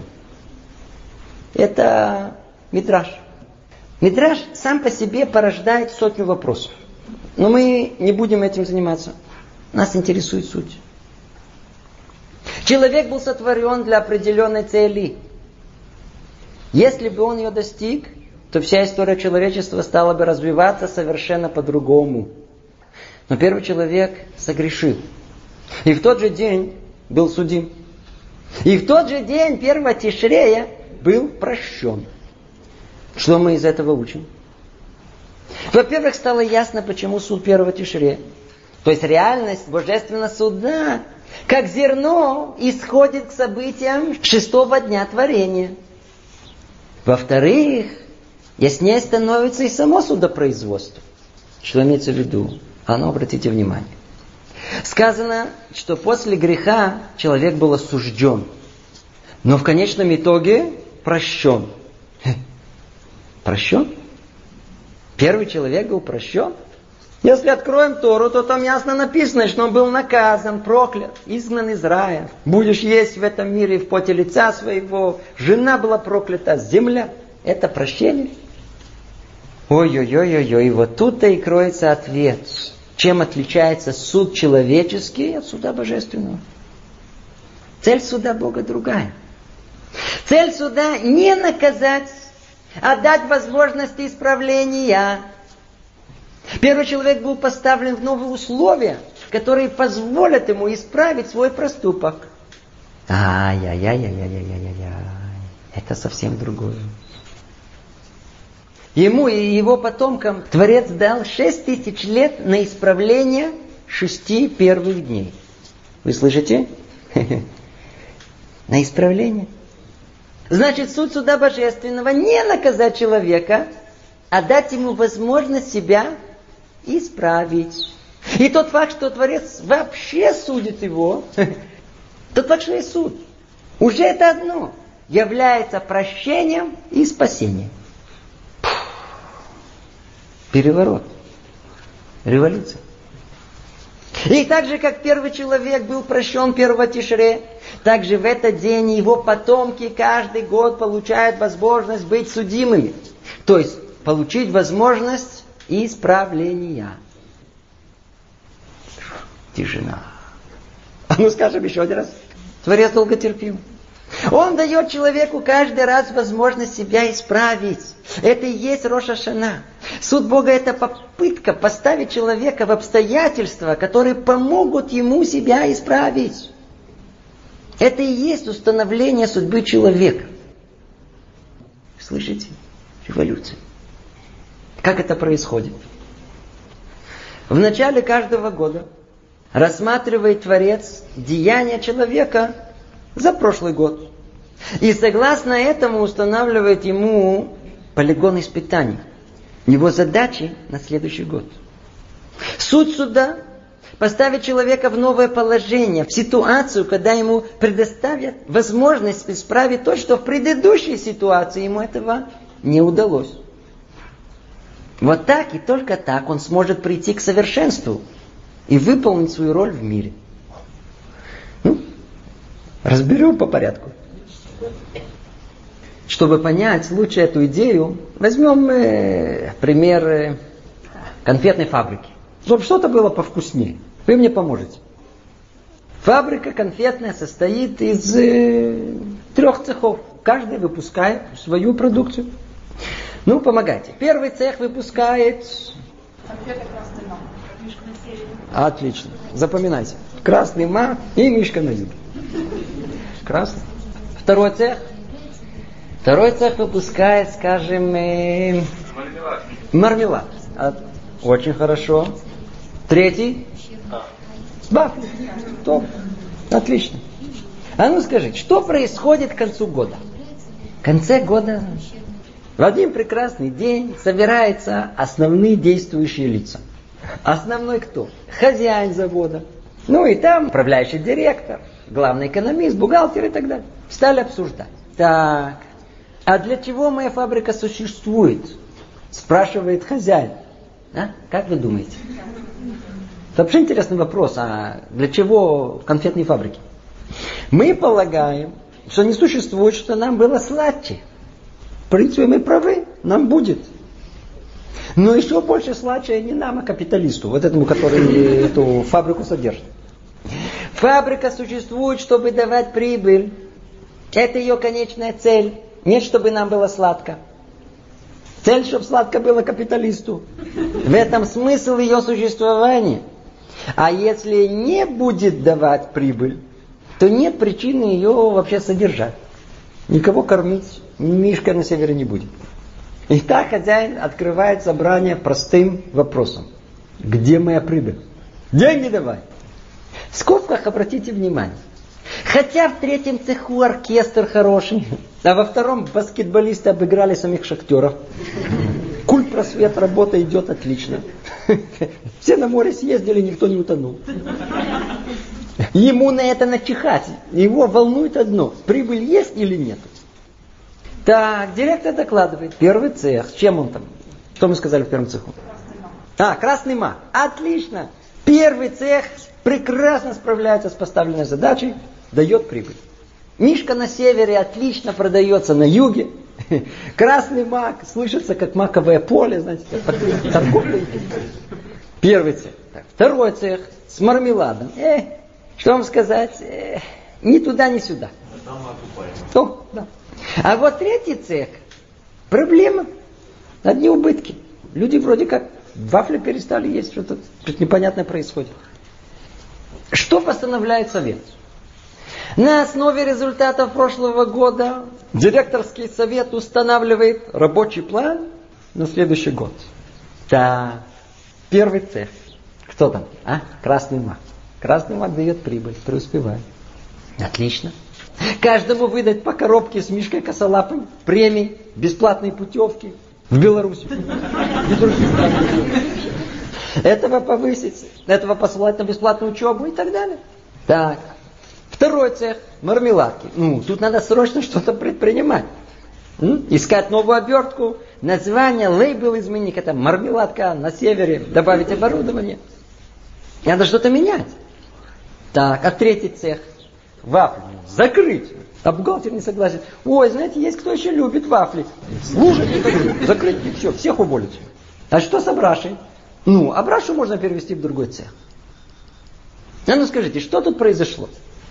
Это Мидраш. Мидраш сам по себе порождает сотню вопросов. Но мы не будем этим заниматься. Нас интересует суть. Человек был сотворен для определенной цели. Если бы он ее достиг, то вся история человечества стала бы развиваться совершенно по-другому. Но первый человек согрешил. И в тот же день был судим. И в тот же день первого Тишрея был прощен. Что мы из этого учим? Во-первых, стало ясно, почему суд первого Тишрея. То есть реальность божественного суда, как зерно, исходит к событиям шестого дня творения. Во-вторых, яснее становится и само судопроизводство. Что имеется в виду? А ну, обратите внимание. Сказано, что после греха человек был осужден. Но в конечном итоге прощен. Прощен? Первый человек был прощен? Если откроем Тору, то там ясно написано, что он был наказан, проклят, изгнан из рая. Будешь есть в этом мире в поте лица своего. Жена была проклята, земля. Это прощение? Ой-ой-ой-ой-ой. Вот тут-то и кроется ответ. Чем отличается суд человеческий от суда божественного? Цель суда Бога другая. Цель суда не наказать, а дать возможности исправления. Первый человек был поставлен в новые условия, которые позволят ему исправить свой проступок. Ай-яй-яй-яй-яй-яй-яй-яй. Это совсем другое. Ему и его потомкам Творец дал шесть тысяч лет на исправление шести первых дней. Вы слышите? На исправление. Значит, суд суда божественного не наказать человека, а дать ему возможность себя исправить. И тот факт, что Творец вообще судит его, тот факт, что есть суд, уже это одно является прощением и спасением. Переворот. Революция. И так же, как первый человек был прощен первого Тишре, так же в этот день его потомки каждый год получают возможность быть судимыми. То есть, получить возможность исправления. Тишина. А ну скажем еще один раз. Творец долго терпел. Он дает человеку каждый раз возможность себя исправить. Это и есть Рош ха-Шана. Суд Бога — это попытка поставить человека в обстоятельства, которые помогут ему себя исправить. Это и есть установление судьбы человека. Слышите? Революция. Как это происходит? В начале каждого года рассматривает Творец деяния человека за прошлый год. И согласно этому устанавливает ему полигон испытаний. Его задачи на следующий год. Суть суда поставить человека в новое положение, в ситуацию, когда ему предоставят возможность исправить то, что в предыдущей ситуации ему этого не удалось. Вот так и только так он сможет прийти к совершенству и выполнить свою роль в мире. Ну, разберем по порядку. Чтобы понять лучше эту идею, возьмем э, пример э, конфетной фабрики. Чтобы что-то было повкуснее. Вы мне поможете. Фабрика конфетная состоит из э, трех цехов. Каждый выпускает свою продукцию. Ну, помогайте. Первый цех выпускает... Конфеты красный мак. Мишка на севере. Отлично. Запоминайте. Красный мак и мишка на юге. Красный. Второй цех. Второй цех выпускает, скажем, э, Мармелад. мармелад. А, очень хорошо. Третий. Вафли. Топ. Отлично. А ну скажите, что происходит к концу года? В конце года в один прекрасный день собираются основные действующие лица. Основной кто? Хозяин завода. Ну и там управляющий директор, главный экономист, бухгалтер и так далее. Стали обсуждать. Так, а для чего моя фабрика существует? Спрашивает хозяин. А? Как вы думаете? Это вообще интересный вопрос. А для чего конфетные фабрики? Мы полагаем, что не существует, что нам было сладче. В принципе, мы правы. Нам будет. Но еще больше сладче не нам, а капиталисту. Вот этому, который эту фабрику содержит. Фабрика существует, чтобы давать прибыль. Это ее конечная цель. Нет, чтобы нам было сладко. Цель, чтобы сладко было капиталисту. В этом смысл ее существования. А если не будет давать прибыль, то нет причины ее вообще содержать. Никого кормить мишка на севере не будет. И так хозяин открывает собрание простым вопросом. Где моя прибыль? Деньги давай. В скобках обратите внимание. Хотя в третьем цеху оркестр хороший, а во втором баскетболисты обыграли самих шахтеров. Культ просвет, работа идет отлично. Все на море съездили, никто не утонул. Ему на это начихать. Его волнует одно. Прибыль есть или нет? Так, директор докладывает. Первый цех. Чем он там? Что мы сказали в первом цеху? Красный мак. А, красный мак. Отлично. Первый цех прекрасно справляется с поставленной задачей. Дает прибыль. Мишка на севере отлично продается на юге. Красный мак слышится как маковое поле, знаете, торговля. Первый цех. Так, второй цех с мармеладом. Э, что вам сказать? Э, ни туда, ни сюда. О, да. А вот третий цех. Проблема. Одни убытки. Люди вроде как вафли перестали есть, что-то, что-то непонятное происходит. Что постановляет совет? На основе результатов прошлого года директорский совет устанавливает рабочий план на следующий год. Так, первый цех. Кто там? А? Красный мак. Красный мак дает прибыль, преуспевает. Отлично. Каждому выдать по коробке с мишкой косолапой, премии, бесплатные путевки в Беларусь. И другие страны. Этого повысить, этого посылать на бесплатную учебу и так далее. Так. Второй цех – мармеладки. Ну, тут надо срочно что-то предпринимать. М? Искать новую обертку, название, лейбл изменить. Это мармеладка на севере, добавить оборудование. Надо что-то менять. Так, а третий цех – вафли. Закрыть. А бухгалтер не согласен. Ой, знаете, есть кто еще любит вафли. Слушать не хочу. Закрыть и все, всех уволить. А что с Абрашей? Ну, Абрашу можно перевести в другой цех. А ну скажите, что тут произошло?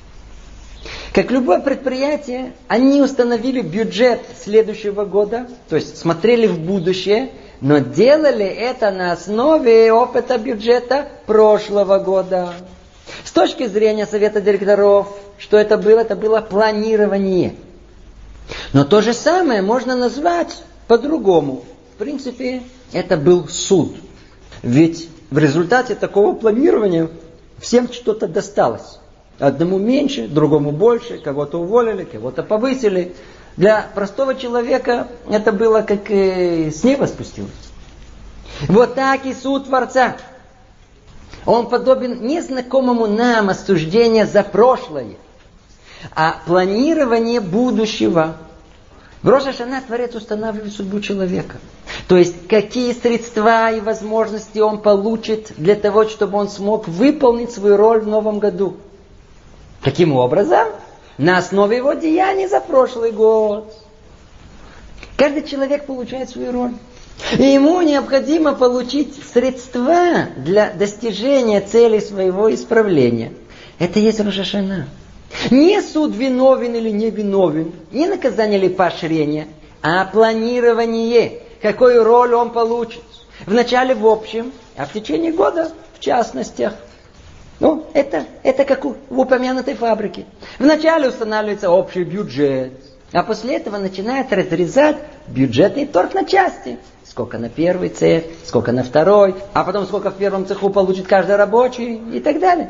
Как любое предприятие, они установили бюджет следующего года, то есть смотрели в будущее, но делали это на основе опыта бюджета прошлого года. С точки зрения совета директоров, что это было? Это было планирование. Но то же самое можно назвать по-другому. В принципе, это был суд. Ведь в результате такого планирования всем что-то досталось. Одному меньше, другому больше, кого-то уволили, кого-то повысили. Для простого человека это было как э, с неба спустилось. Вот так и суд Творца. Он подобен незнакомому нам осуждению за прошлое, а планирование будущего. В Рош ха-Шана Творец устанавливает судьбу человека. То есть, какие средства и возможности он получит для того, чтобы он смог выполнить свою роль в новом году. Каким образом? На основе его деяний за прошлый год. Каждый человек получает свою роль. И ему необходимо получить средства для достижения цели своего исправления. Это есть Рош ха-Шана. Не суд виновен или не виновен, не наказание или поощрение, а планирование, какую роль он получит. Вначале в общем, а в течение года в частностях. Ну, это, это как в упомянутой фабрике. Вначале устанавливается общий бюджет, а после этого начинает разрезать бюджетный торг на части. Сколько на первый цех, сколько на второй, а потом сколько в первом цеху получит каждый рабочий и так далее.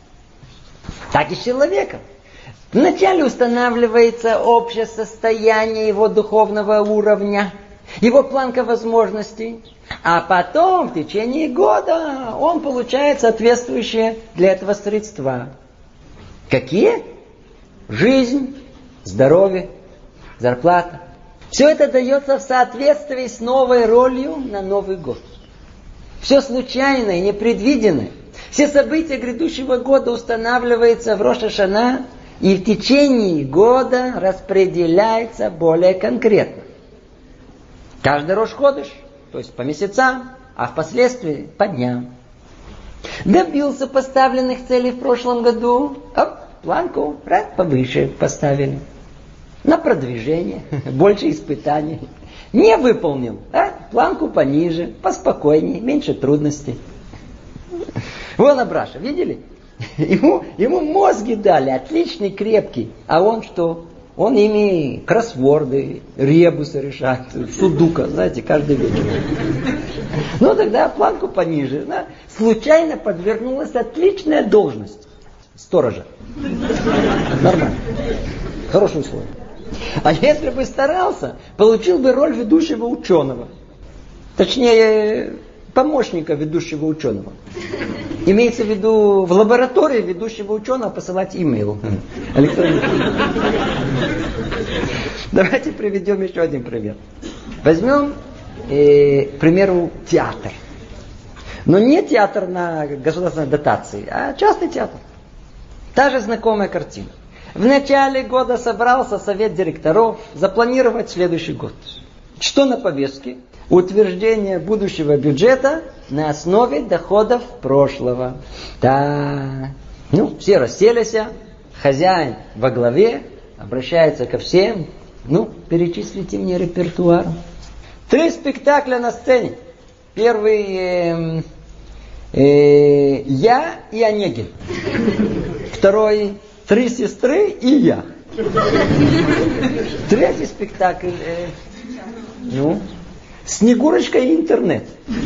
Так и с человеком. Вначале устанавливается общее состояние его духовного уровня, его планка возможностей, а потом в течение года он получает соответствующие для этого средства. Какие? Жизнь, здоровье, зарплата. Все это дается в соответствии с новой ролью на Новый год. Все случайное, непредвиденное. Все события грядущего года устанавливаются в Рош ха-Шана и в течение года распределяется более конкретно. Каждый Рош ходыш, то есть по месяцам, а впоследствии по дням. Добился поставленных целей в прошлом году, оп, планку раз повыше поставили. На продвижение, больше испытаний. Не выполнил, а планку пониже, поспокойнее, меньше трудностей. Вон Абраша, видели? Ему, ему мозги дали, отличный, крепкий. А он что? Он ими кроссворды, ребусы решает, судука, знаете, каждый вечер. Ну тогда планку пониже. Да? Случайно подвернулась отличная должность сторожа. Нормально. Хорошие условия. А если бы старался, получил бы роль ведущего ученого. Точнее, помощника ведущего ученого. Имеется в виду в лаборатории ведущего ученого посылать имейл. Электронный. Давайте приведем еще один пример. Возьмем, э, к примеру, театр. Но не театр на государственной дотации, а частный театр. Та же знакомая картина. В начале года собрался совет директоров запланировать следующий год. Что на повестке? Утверждение будущего бюджета на основе доходов прошлого. Да. Ну, все расселись, хозяин во главе, обращается ко всем. Ну, перечислите мне репертуар. Три спектакля на сцене. Первый э, э, я и Онегин. Второй три сестры и я. Третий спектакль. Э, ну, Снегурочка и интернет.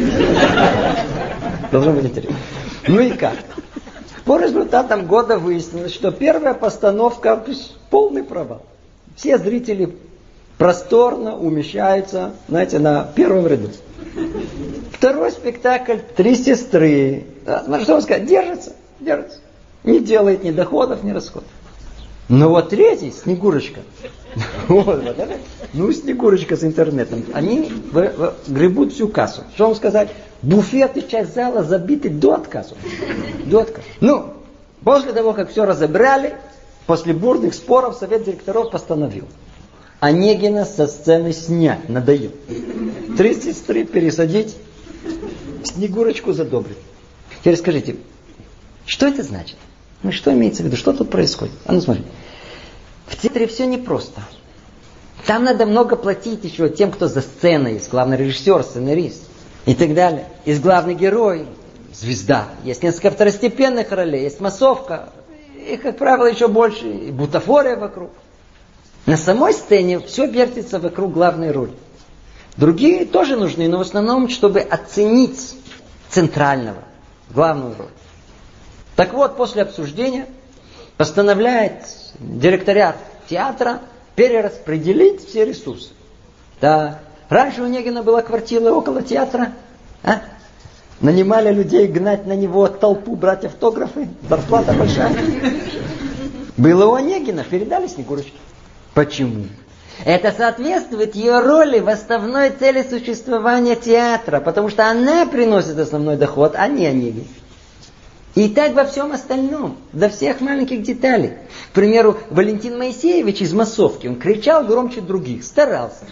Должно быть интересно. Ну и как? По результатам года выяснилось, что первая постановка полный провал. Все зрители просторно умещаются, знаете, на первом ряду. Второй спектакль «Три сестры». Смотри, что вам сказать? Держится, держится. Не делает ни доходов, ни расходов. Но вот третий, Снегурочка. Вот, вот это, ну, Снегурочка с интернетом. Они в, в, гребут всю кассу. Что вам сказать? Буфет и часть зала забиты до отказа. До отказа. Ну, после того, как все разобрали, после бурных споров совет директоров постановил Онегина со сцены снять, надоел. Три сестры пересадить, Снегурочку задобрить. Теперь скажите, что это значит? Ну, что имеется в виду? Что тут происходит? А ну, смотри. В театре все непросто. Там надо много платить еще тем, кто за сценой есть. Главный режиссер, сценарист и так далее. Есть главный герой, звезда. Есть несколько второстепенных ролей. Есть массовка. И, как правило, еще больше. И бутафория вокруг. На самой сцене все вертится вокруг главной роли. Другие тоже нужны, но в основном, чтобы оценить центрального, главную роль. Так вот, после обсуждения постановляет директорат театра перераспределить все ресурсы. Да. Раньше у Онегина была квартира около театра. А? Нанимали людей гнать на него толпу, брать автографы. Зарплата большая. Было у Онегина, передали Снегурочке. Почему? Это соответствует ее роли в основной цели существования театра, потому что она приносит основной доход, а не Онегин. И так во всем остальном, до всех маленьких деталей. К примеру, Валентин Моисеевич из массовки, он кричал громче других, старался.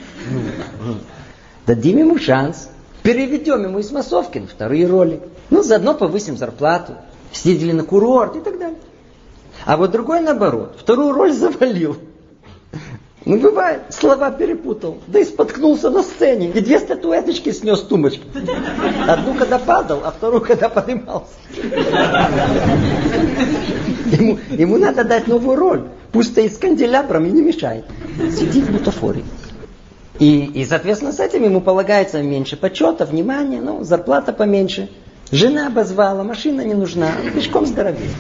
Дадим ему шанс, переведем ему из массовки на вторые роли. Ну, заодно повысим зарплату, съездили на курорт и так далее. А вот другой наоборот, вторую роль завалил. Ну, бывает, слова перепутал, да и споткнулся на сцене, и две статуэточки снес тумбочки. Одну, когда падал, а вторую, когда поднимался. Ему, ему надо дать новую роль. Пусть стоит с канделябром и не мешает. Сидит в бутафории. И, и, соответственно, с этим ему полагается меньше почета, внимания, ну, зарплата поменьше. Жена обозвала, машина не нужна, пешком здоровее.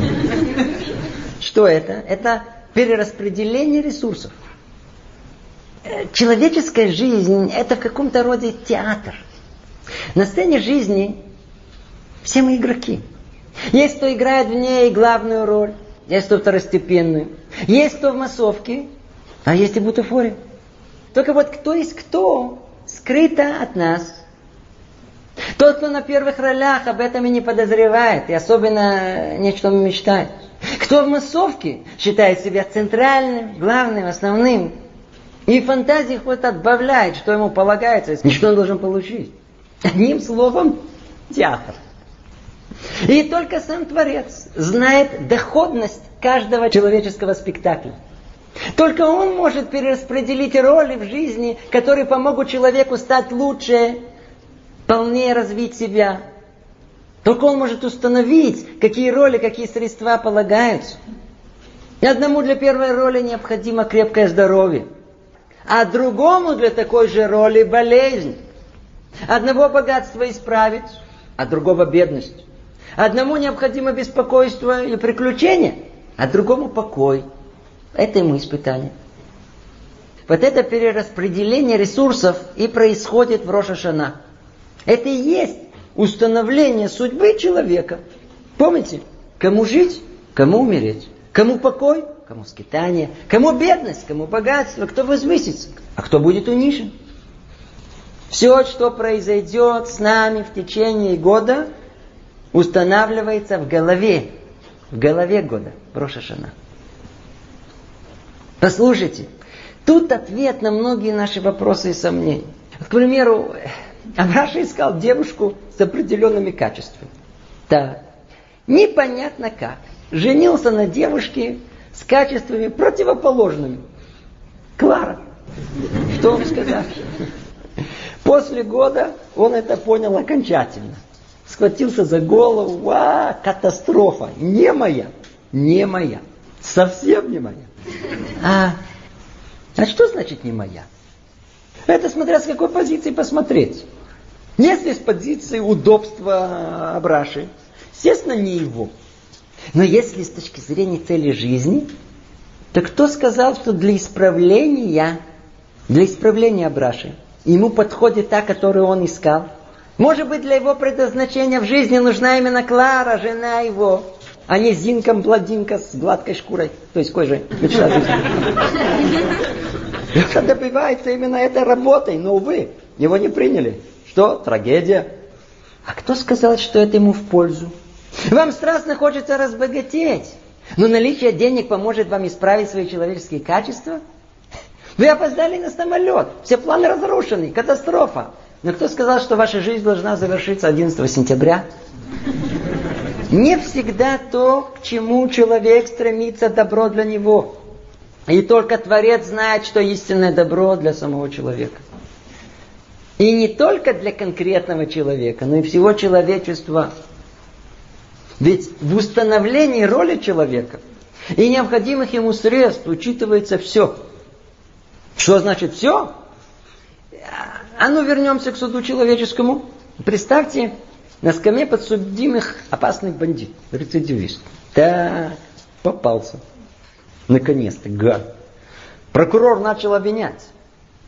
Что это? Это перераспределение ресурсов. Человеческая жизнь – это в каком-то роде театр. На сцене жизни все мы игроки. Есть кто играет в ней главную роль, есть кто второстепенную, есть кто в массовке, а есть и в бутафоре. Только вот кто есть кто, скрыто от нас. Тот, кто на первых ролях, об этом и не подозревает, и особенно ни о чем не мечтает. Кто в массовке, считает себя центральным, главным, основным. И фантазии хоть отбавляет, что ему полагается, и что он должен получить. Одним словом, театр. И только сам Творец знает доходность каждого человеческого спектакля. Только он может перераспределить роли в жизни, которые помогут человеку стать лучше, полнее развить себя. Только он может установить, какие роли, какие средства полагаются. И одному для первой роли необходимо крепкое здоровье, а другому для такой же роли болезнь. Одного богатство исправить, а другого бедность. Одному необходимо беспокойство и приключения, а другому покой. Это ему испытание. Вот это перераспределение ресурсов и происходит в Рош ха-Шана. Это и есть установление судьбы человека. Помните? Кому жить, кому умереть. Кому покой, кому скитание. Кому бедность, кому богатство. Кто возвысится, а кто будет унижен. Все, что произойдет с нами в течение года, устанавливается в голове. В голове года. В Рош ха-Шана. Послушайте. Тут ответ на многие наши вопросы и сомнения. К примеру, Авраша искал девушку с определенными качествами. Так. Непонятно как. Женился на девушке с качествами противоположными. Клара. Что вам сказать? После года он это понял окончательно. Схватился за голову. А, катастрофа. Не моя. Не моя. Совсем не моя. А, а что значит не моя? Это смотря с какой позиции посмотреть. Если с позиции удобства Авраши, естественно, не его. Но если с точки зрения цели жизни, то кто сказал, что для исправления, для исправления Авраши, ему подходит та, которую он искал? Может быть, для его предназначения в жизни нужна именно Клара, жена его, а не Зинка-бладинка с гладкой шкурой, то есть кожей. Мечта жизни. Это добивается именно этой работой, но, увы, его не приняли. Что? Трагедия. А кто сказал, что это ему в пользу? Вам страстно хочется разбогатеть, но наличие денег поможет вам исправить свои человеческие качества? Вы опоздали на самолет, все планы разрушены, катастрофа. Но кто сказал, что ваша жизнь должна завершиться одиннадцатого сентября? Не всегда то, к чему человек стремится, добро для него. И только Творец знает, что истинное добро для самого человека. И не только для конкретного человека, но и всего человечества. Ведь в установлении роли человека и необходимых ему средств учитывается все. Что значит все? А ну вернемся к суду человеческому. Представьте, на скамье подсудимых опасный бандит, рецидивист. Так, попался. Наконец-то, гад. Прокурор начал обвинять.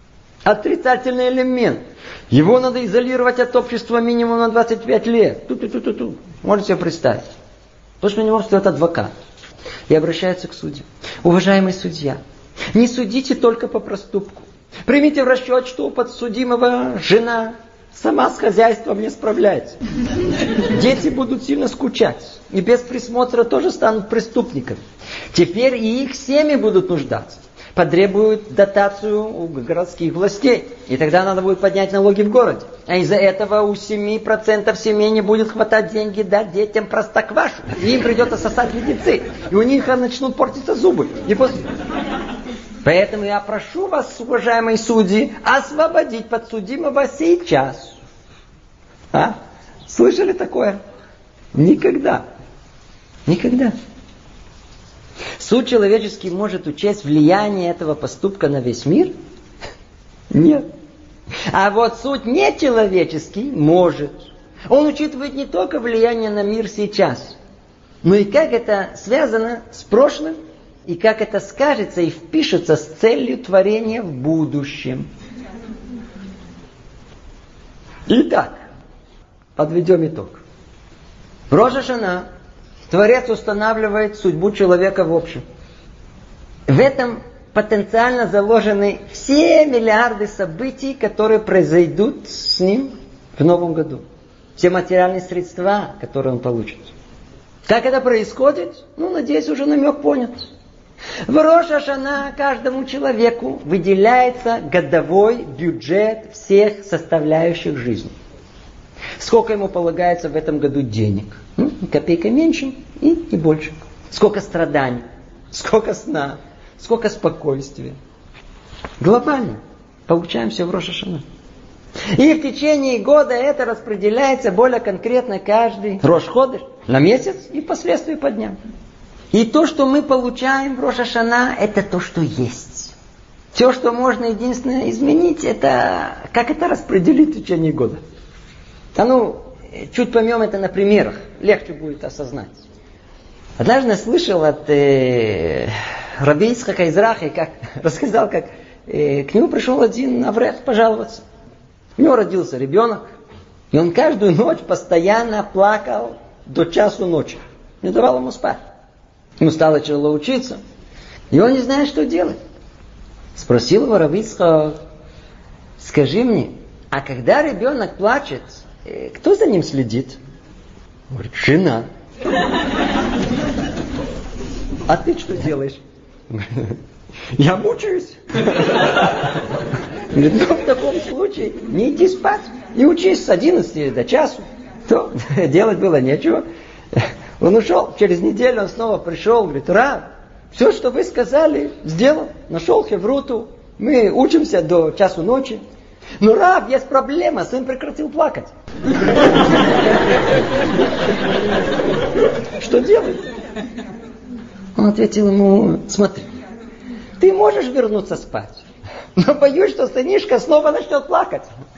Отрицательный элемент. Его надо изолировать от общества минимум на двадцать пять лет. Ту-ту-ту-ту-ту. Можете себе представить. Потому что у него встает адвокат. И обращается к судье. Уважаемый судья, не судите только по проступку. Примите в расчет, что у подсудимого жена сама с хозяйством не справляется. Дети будут сильно скучать. И без присмотра тоже станут преступниками. Теперь и их семьи будут нуждаться. Потребуют дотацию у городских властей. И тогда надо будет поднять налоги в городе. А из-за этого у семи процентов семей не будет хватать деньги дать детям простоквашу. И им придется сосать леденцы. И у них начнут портиться зубы. И после... Поэтому я прошу вас, уважаемые судьи, освободить подсудимого сейчас. А? Слышали такое? Никогда. Никогда. Суд человеческий может учесть влияние этого поступка на весь мир? Нет. А вот суд нечеловеческий может. Он учитывает не только влияние на мир сейчас, но и как это связано с прошлым, и как это скажется и впишется с целью творения в будущем. Итак, подведем итог. В Рош ха-Шана Творец устанавливает судьбу человека в общем. В этом потенциально заложены все миллиарды событий, которые произойдут с ним в новом году. Все материальные средства, которые он получит. Как это происходит? Ну, надеюсь, уже намек понят. В Рош ха-Шана каждому человеку выделяется годовой бюджет всех составляющих жизни. Сколько ему полагается в этом году денег? Ну, копейка меньше и, и больше. Сколько страданий, сколько сна, сколько спокойствия. Глобально получаем все в Рош ха-Шана. И в течение года это распределяется более конкретно каждый Рош ходеш на месяц и впоследствии по дням. И то, что мы получаем в Рош ха-Шана, это то, что есть. Все, что можно единственное изменить, это как это распределить в течение года. А ну, чуть поймем это на примерах, легче будет осознать. Однажды я слышал от э, Раби Ицхака из Рахи, как рассказал, как э, к нему пришел один аврех пожаловаться. У него родился ребенок, и он каждую ночь постоянно плакал до часу ночи. Не давал ему спать. Ему стало тяжело учиться, и он не знает, что делать. Спросил его Раби Ицхак: скажи мне, а когда ребенок плачет, кто за ним следит? Говорит: жена. А ты что делаешь? Я мучаюсь. Говорит: ну в таком случае не иди спать, не учись с одиннадцати до часу. То делать было нечего. Он ушел, через неделю он снова пришел, говорит: Рав, все, что вы сказали, сделал. Нашел хевруту, мы учимся до часу ночи. Ну, Рав, есть проблема, сын прекратил плакать. Что делать? Он ответил ему: смотри, ты можешь вернуться спать, но боюсь, что сынишка снова начнет плакать.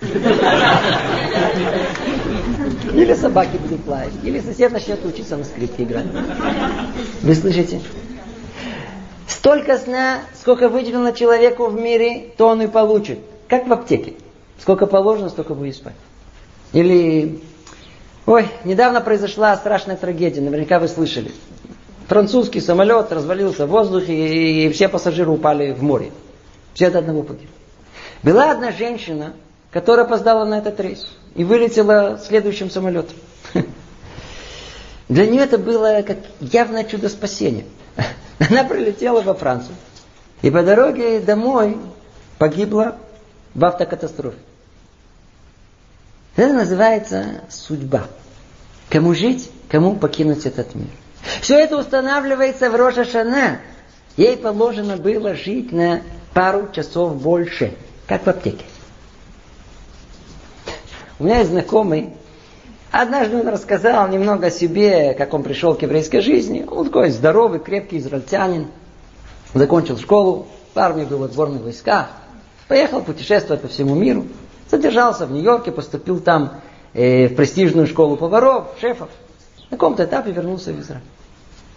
Или собаки будут лаять, или сосед начнет учиться на скрипке играть. Вы слышите? Столько сна, сколько выделено человеку в мире, то он и получит. Как в аптеке. Сколько положено, столько будет спать. Или... Ой, недавно произошла страшная трагедия, наверняка вы слышали. Французский самолет развалился в воздухе, и все пассажиры упали в море. Все до одного погибли. Была одна женщина, которая опоздала на этот рейс и вылетела следующим самолетом. Для нее это было как явное чудо спасения. Она прилетела во Францию и по дороге домой погибла в автокатастрофе. Это называется судьба. Кому жить, кому покинуть этот мир. Все это устанавливается в Рош ха-Шана. Ей положено было жить на пару часов больше, как в аптеке. У меня есть знакомый, однажды он рассказал немного о себе, как он пришел к еврейской жизни. Он такой здоровый, крепкий израильтянин. Закончил школу, в армии был в отборных войсках. Поехал путешествовать по всему миру. Задержался в Нью-Йорке, поступил там э, в престижную школу поваров, шефов. На каком-то этапе вернулся в Израиль.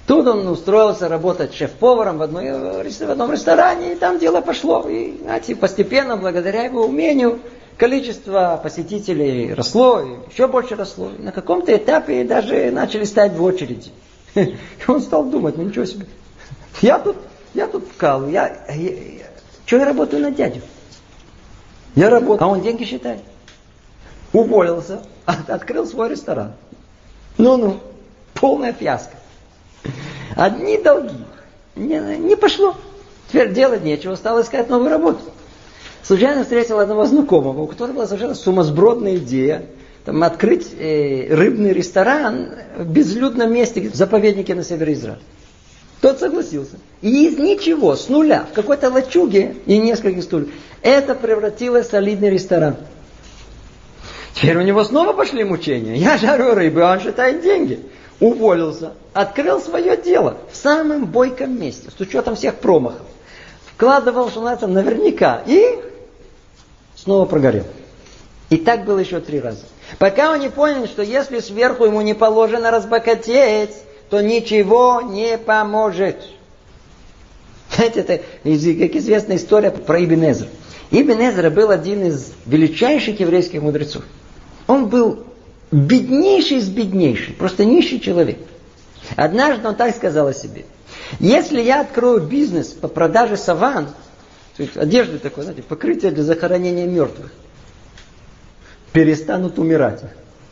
Тут он устроился работать шеф-поваром в, одной, в одном ресторане, и там дело пошло. И, знаете, постепенно, благодаря его умению, количество посетителей росло, и еще больше росло. И на каком-то этапе даже начали стоять в очереди. И он стал думать, ну ничего себе. Я тут, я тут вкалываю, я, я, я, что я работаю на дядю? Я работаю, а он деньги считает. Уволился, открыл свой ресторан. Ну-ну, полная фиаско. Одни долги. Не, не пошло. Теперь делать нечего, стал искать новую работу. Случайно встретил одного знакомого, у которого была совершенно сумасбродная идея там, открыть э, рыбный ресторан в безлюдном месте в заповеднике на севере Израиля. Тот согласился. И из ничего, с нуля, в какой-то лачуге и нескольких стульев, это превратилось в солидный ресторан. Теперь у него снова пошли мучения. Я жарю рыбу, а он считает деньги. Уволился, открыл свое дело в самом бойком месте, с учетом всех промахов. Вкладывал, что надо, наверняка. И снова прогорел. И так было еще три раза. Пока он не понял, что если сверху ему не положено разбогатеть, то ничего не поможет. Знаете, это как известная история про Ибн Эзра. Ибн Эзра был один из величайших еврейских мудрецов. Он был беднейший из беднейших, просто нищий человек. Однажды он так сказал о себе. Если я открою бизнес по продаже саван, то есть одежды такой, знаете, покрытие для захоронения мертвых, перестанут умирать.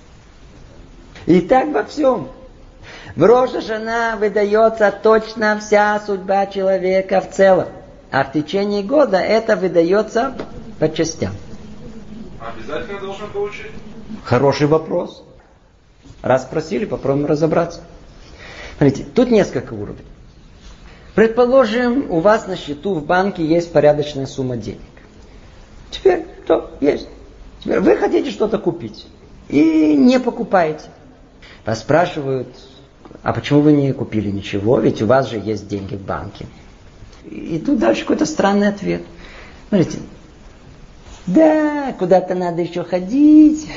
И так во всем. В Рош ха-Шана выдается точно вся судьба человека в целом. А в течение года это выдается по частям. Обязательно должен получить? Хороший вопрос. Раз спросили, попробуем разобраться. Смотрите, тут несколько уровней. Предположим, у вас на счету в банке есть порядочная сумма денег. Теперь что? Есть. Теперь вы хотите что-то купить. И не покупаете. Вас спрашивают, а почему вы не купили ничего? Ведь у вас же есть деньги в банке. И тут дальше какой-то странный ответ. Смотрите. Да, куда-то надо еще ходить.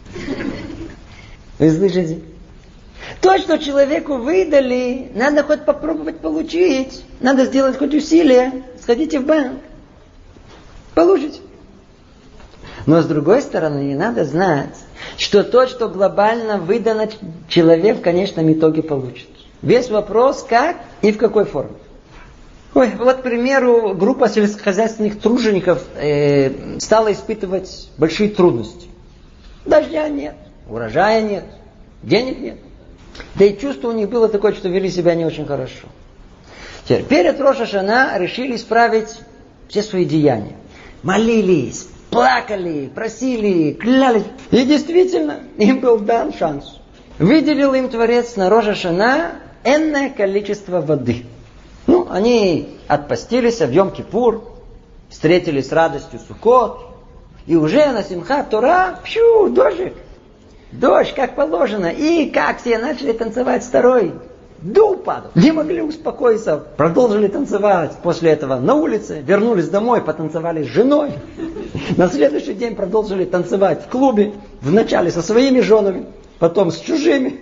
Вы слышите? То, что человеку выдали, надо хоть попробовать получить. Надо сделать хоть усилие. Сходите в банк. Получите. Но с другой стороны, надо знать, что то, что глобально выдано, человек в конечном итоге получит. Весь вопрос, как и в какой форме. Ой, вот, к примеру, группа сельскохозяйственных тружеников э, стала испытывать большие трудности. Дождя нет, урожая нет, денег нет. Да и чувство у них было такое, что вели себя не очень хорошо. Теперь, перед Рош ха-Шана решили исправить все свои деяния. Молились, плакали, просили, клялись. И действительно, им был дан шанс. Выделил им Творец на Рош ха-Шана энное количество воды. Ну, они отпостились в Йом-Кипур, встретили с радостью Суккот, и уже на Симхат Тора, пью, дождик. Дождь, как положено. И как все начали танцевать второй. Дул падал. Не могли успокоиться. Продолжили танцевать. После этого на улице. Вернулись домой, потанцевали с женой. На следующий день продолжили танцевать в клубе. Вначале со своими женами, потом с чужими.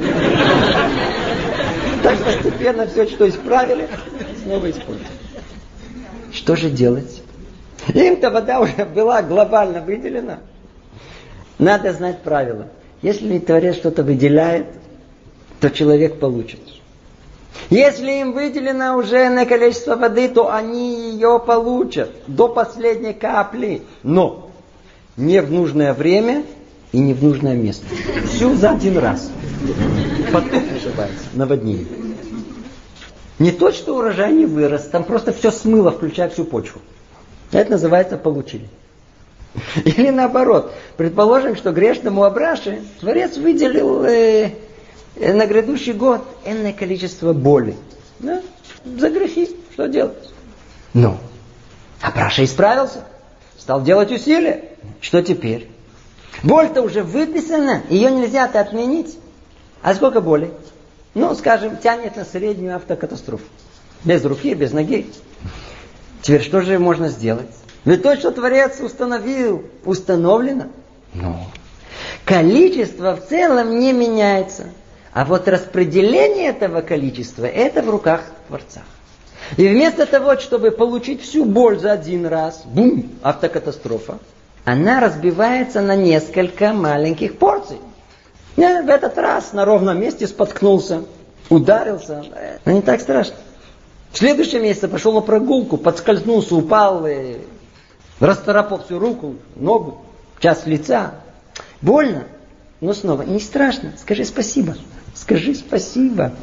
Так постепенно все, что исправили, снова испортили. Что же делать? Им-то вода уже была глобально выделена. Надо знать правила. Если Творец что-то выделяет, то человек получит. Если им выделено уже на количество воды, то они ее получат до последней капли. Но не в нужное время и не в нужное место. Все за один раз. Потом называется наводнение. Не то, что урожай не вырос, там просто все смыло, включая всю почву. Это называется получили. Или наоборот, предположим, что грешному Абраше Творец выделил э, э, на грядущий год энное количество боли. Да? За грехи. Что делать? Ну, Абраша исправился, стал делать усилия. Что теперь? Боль-то уже выписана, ее нельзя-то отменить. А сколько боли? Ну, скажем, тянет на среднюю автокатастрофу. Без руки, без ноги. Теперь что же можно сделать? Ведь то, что Творец установил, установлено. Но количество в целом не меняется. А вот распределение этого количества, это в руках Творца. И вместо того, чтобы получить всю боль за один раз, бум, автокатастрофа, она разбивается на несколько маленьких порций. Я в этот раз на ровном месте споткнулся, ударился, но не так страшно. В следующем месяце пошел на прогулку, подскользнулся, упал, и расцарапал всю руку, ногу, часть лица. Больно, но снова не страшно. Скажи спасибо. Скажи спасибо.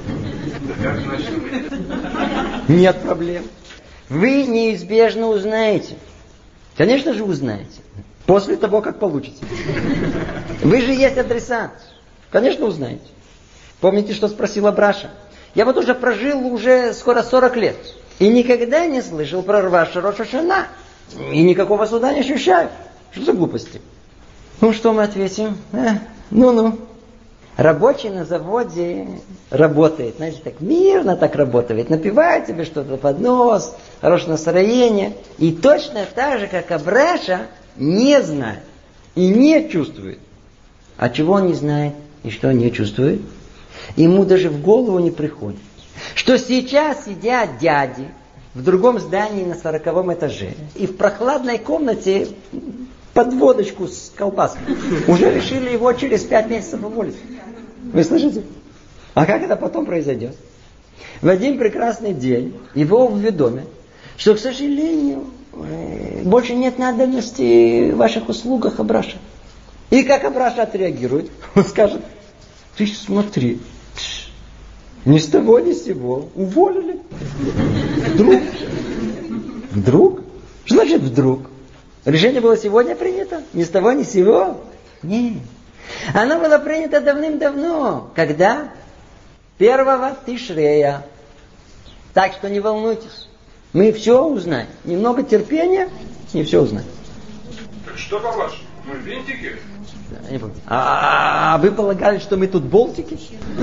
Нет проблем. Вы неизбежно узнаете. Конечно же узнаете. После того, как получите. Вы же есть адресат. Конечно узнаете. Помните, что спросила Браша? Я вот уже прожил уже скоро сорок лет. И никогда не слышал про Рваша Рош ха-Шана. И никакого суда не ощущаю. Что за глупости? Ну, что мы ответим? А, ну-ну. Рабочий на заводе работает, знаете, так мирно так работает, напивает себе что-то под нос, хорошее настроение. И точно так же, как Абраша, не знает и не чувствует. А чего он не знает и что не чувствует? Ему даже в голову не приходит, что сейчас сидят дяди в другом здании на сороковом этаже и в прохладной комнате под водочку с колбаской уже решили его через пять месяцев уволить. Вы слышите? А как это потом произойдет? В один прекрасный день его уведомят, что, к сожалению, больше нет надобности в ваших услугах, Абраша. И как Абраша отреагирует? Он скажет: ты смотри, ни с того ни с сего уволили. Вдруг? Вдруг? Что значит вдруг? Решение было сегодня принято? Ни с того ни с сего? Нет. Оно было принято давным-давно. Когда? Первого Тишрея. Так что не волнуйтесь. Мы все узнаем. Немного терпения, и все узнаем. Так что, по-вашему? Мы винтики? Не помню. А, а вы полагали, что мы тут болтики?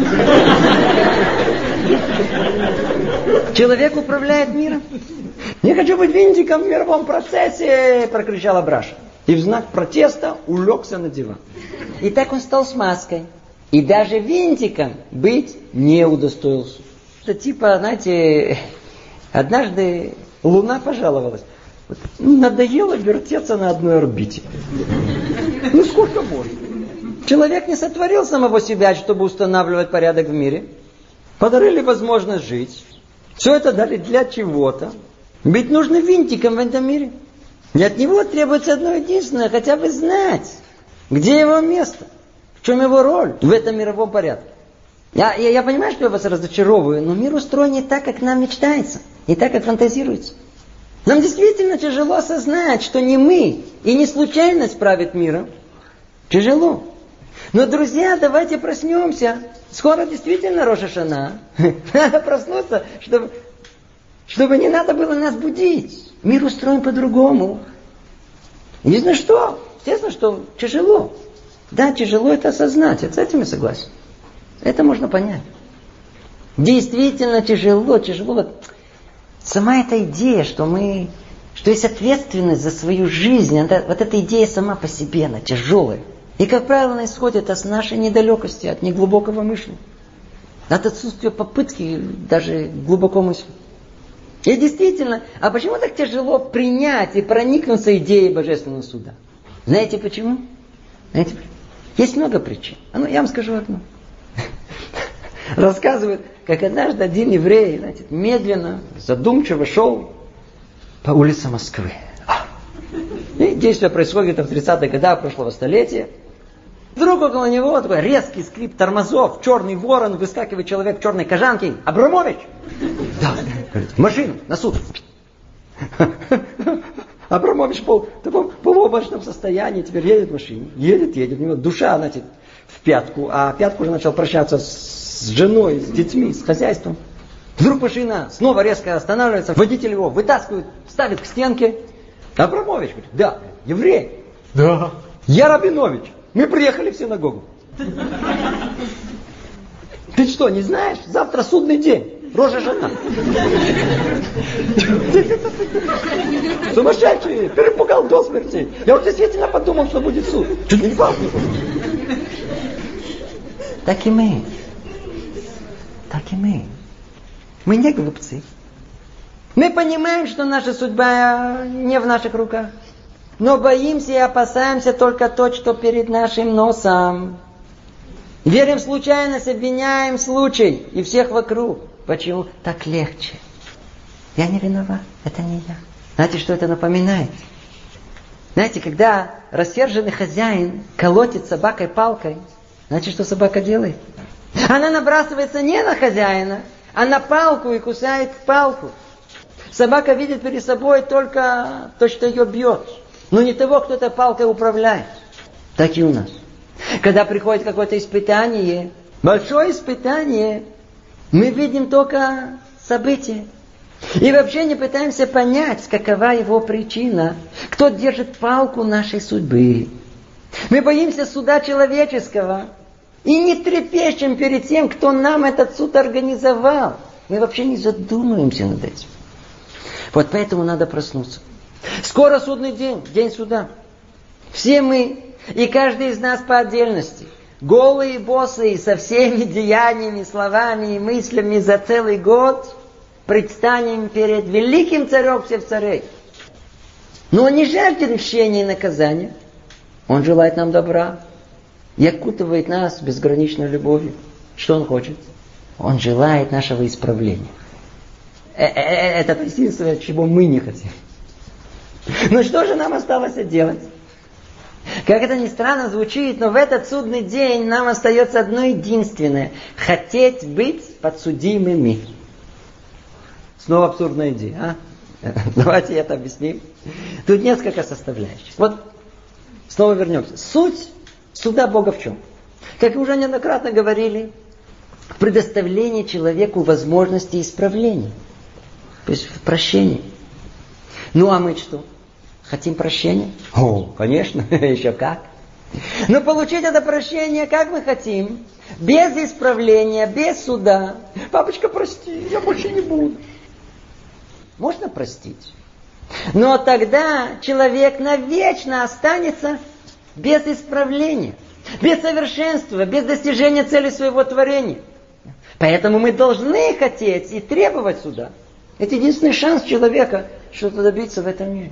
Человек управляет миром. Не хочу быть винтиком в мировом процессе, прокричала Браша. И в знак протеста улегся на диван. И так он стал смазкой. И даже винтиком быть не удостоился. Это типа, знаете, однажды Луна пожаловалась. Вот, надоело вертеться на одной орбите. Ну сколько можно? Человек не сотворил самого себя, чтобы устанавливать порядок в мире. Подарили возможность жить. Все это дали для чего-то. Быть нужно винтиком в этом мире. И от него требуется одно единственное, хотя бы знать, где его место, в чем его роль в этом мировом порядке. Я, я, я понимаю, что я вас разочаровываю, но мир устроен не так, как нам мечтается, не так, как фантазируется. Нам действительно тяжело осознать, что не мы и не случайность правит миром. Тяжело. Но, друзья, давайте проснемся. Скоро действительно Рош ха-Шана. Надо проснуться, чтобы, чтобы не надо было нас будить. Мир устроен по-другому. Не знаю что. Естественно, что тяжело. Да, тяжело это осознать. С этим я согласен. Это можно понять. Действительно тяжело, тяжело. Вот сама эта идея, что мы, что есть ответственность за свою жизнь, она, вот эта идея сама по себе, она тяжелая. И, как правило, она исходит от нашей недалекости, от неглубокого мышления. От отсутствия попытки даже глубоко мыслить. И действительно, а почему так тяжело принять и проникнуться идеей Божественного суда? Знаете почему? Знаете, есть много причин. А ну, я вам скажу одну. Рассказывают, как однажды один еврей, знаете, медленно, задумчиво шел по улице Москвы. И действие происходит в тридцатых годах прошлого столетия. Вдруг около него такой резкий скрип тормозов, черный ворон, выскакивает человек в черной кожанке. Абрамович! Да, говорит, в машину, на суд. Абрамович был в таком полуобморочном состоянии, теперь едет в машине. Едет, едет, у него душа, значит, в пятку, а пятку уже начал прощаться с женой, с детьми, с хозяйством. Вдруг машина снова резко останавливается, водитель его вытаскивает, ставит к стенке. Абрамович говорит, да, еврей. Да. Я Рабинович. Мы приехали в синагогу. Ты что, не знаешь? Завтра судный день. Рош ха-Шана. Сумасшедший. Перепугал до смерти. Я вот действительно подумал, что будет суд. Чуть не пал. Так и мы. так и мы. Мы не глупцы. Мы понимаем, что наша судьба не в наших руках. Но боимся и опасаемся только то, что перед нашим носом. Верим в случайность, обвиняем случай и всех вокруг. Почему? Так легче. Я не виноват, это не я. Знаете, что это напоминает? Знаете, когда рассерженный хозяин колотит собакой палкой, знаете, что собака делает? Она набрасывается не на хозяина, а на палку и кусает палку. Собака видит перед собой только то, что ее бьет, но не того, кто этой палкой управляет. Так и у нас. Когда приходит какое-то испытание, большое испытание, мы видим только события. И вообще не пытаемся понять, какова его причина. Кто держит палку нашей судьбы. Мы боимся суда человеческого. И не трепещем перед тем, кто нам этот суд организовал. Мы вообще не задумываемся над этим. Вот поэтому надо проснуться. Скоро судный день, день суда. Все мы, и каждый из нас по отдельности, голые, босые, со всеми деяниями, словами и мыслями за целый год, предстанем перед великим царем всех царей. Но он не жаждет мщения и наказания. Он желает нам добра и окутывает нас безграничной любовью. Что он хочет? Он желает нашего исправления. Это то единственное, чего мы не хотим. Но что же нам осталось делать? Как это ни странно звучит, но в этот судный день нам остается одно единственное. Хотеть быть подсудимыми. Снова абсурдная идея, а? Давайте это объясним. Тут несколько составляющих. Вот снова вернемся. Суть суда Бога в чем? Как мы уже неоднократно говорили, в предоставлении человеку возможности исправления. То есть в прощении. Ну а мы что? Хотим прощения? О, конечно, еще как. Но получить это прощение, как мы хотим? Без исправления, без суда. Папочка, прости, я больше не буду. Можно простить. Но тогда человек навечно останется без исправления, без совершенства, без достижения цели своего творения. Поэтому мы должны хотеть и требовать суда. Это единственный шанс человека что-то добиться в этом мире.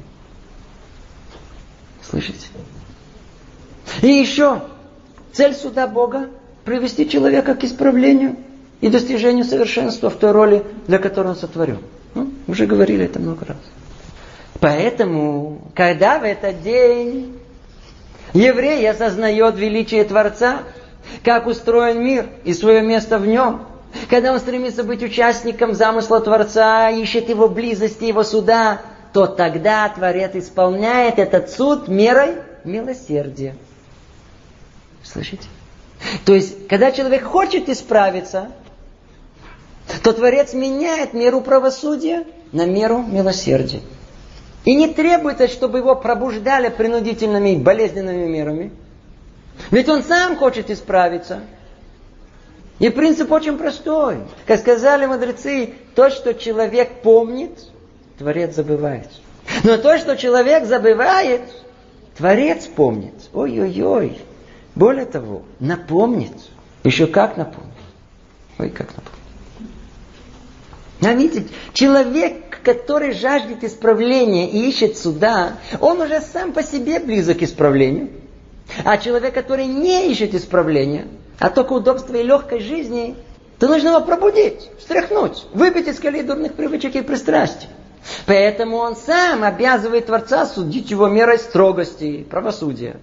Слышите? И еще цель суда Бога — привести человека к исправлению и достижению совершенства в той роли, для которой он сотворен. Ну, уже говорили это много раз. Поэтому, когда в этот день еврей осознает величие Творца, как устроен мир и свое место в нем, когда он стремится быть участником замысла Творца, ищет его близости, его суда, то тогда Творец исполняет этот суд мерой милосердия. Слышите? То есть, когда человек хочет исправиться, то Творец меняет меру правосудия на меру милосердия. И не требуется, чтобы его пробуждали принудительными и болезненными мерами. Ведь он сам хочет исправиться. И принцип очень простой. Как сказали мудрецы, то, что человек помнит, Творец забывает. Но то, что человек забывает, Творец помнит. Ой-ой-ой. Более того, напомнит. Еще как напомнит. Ой, как напомнит. А видите, человек, который жаждет исправления и ищет суда, он уже сам по себе близок к исправлению. А человек, который не ищет исправления, а только удобства и легкой жизни, то нужно его пробудить, встряхнуть, выбить из колеи дурных привычек и пристрастий. Поэтому он сам обязывает Творца судить его мерой строгости и правосудия.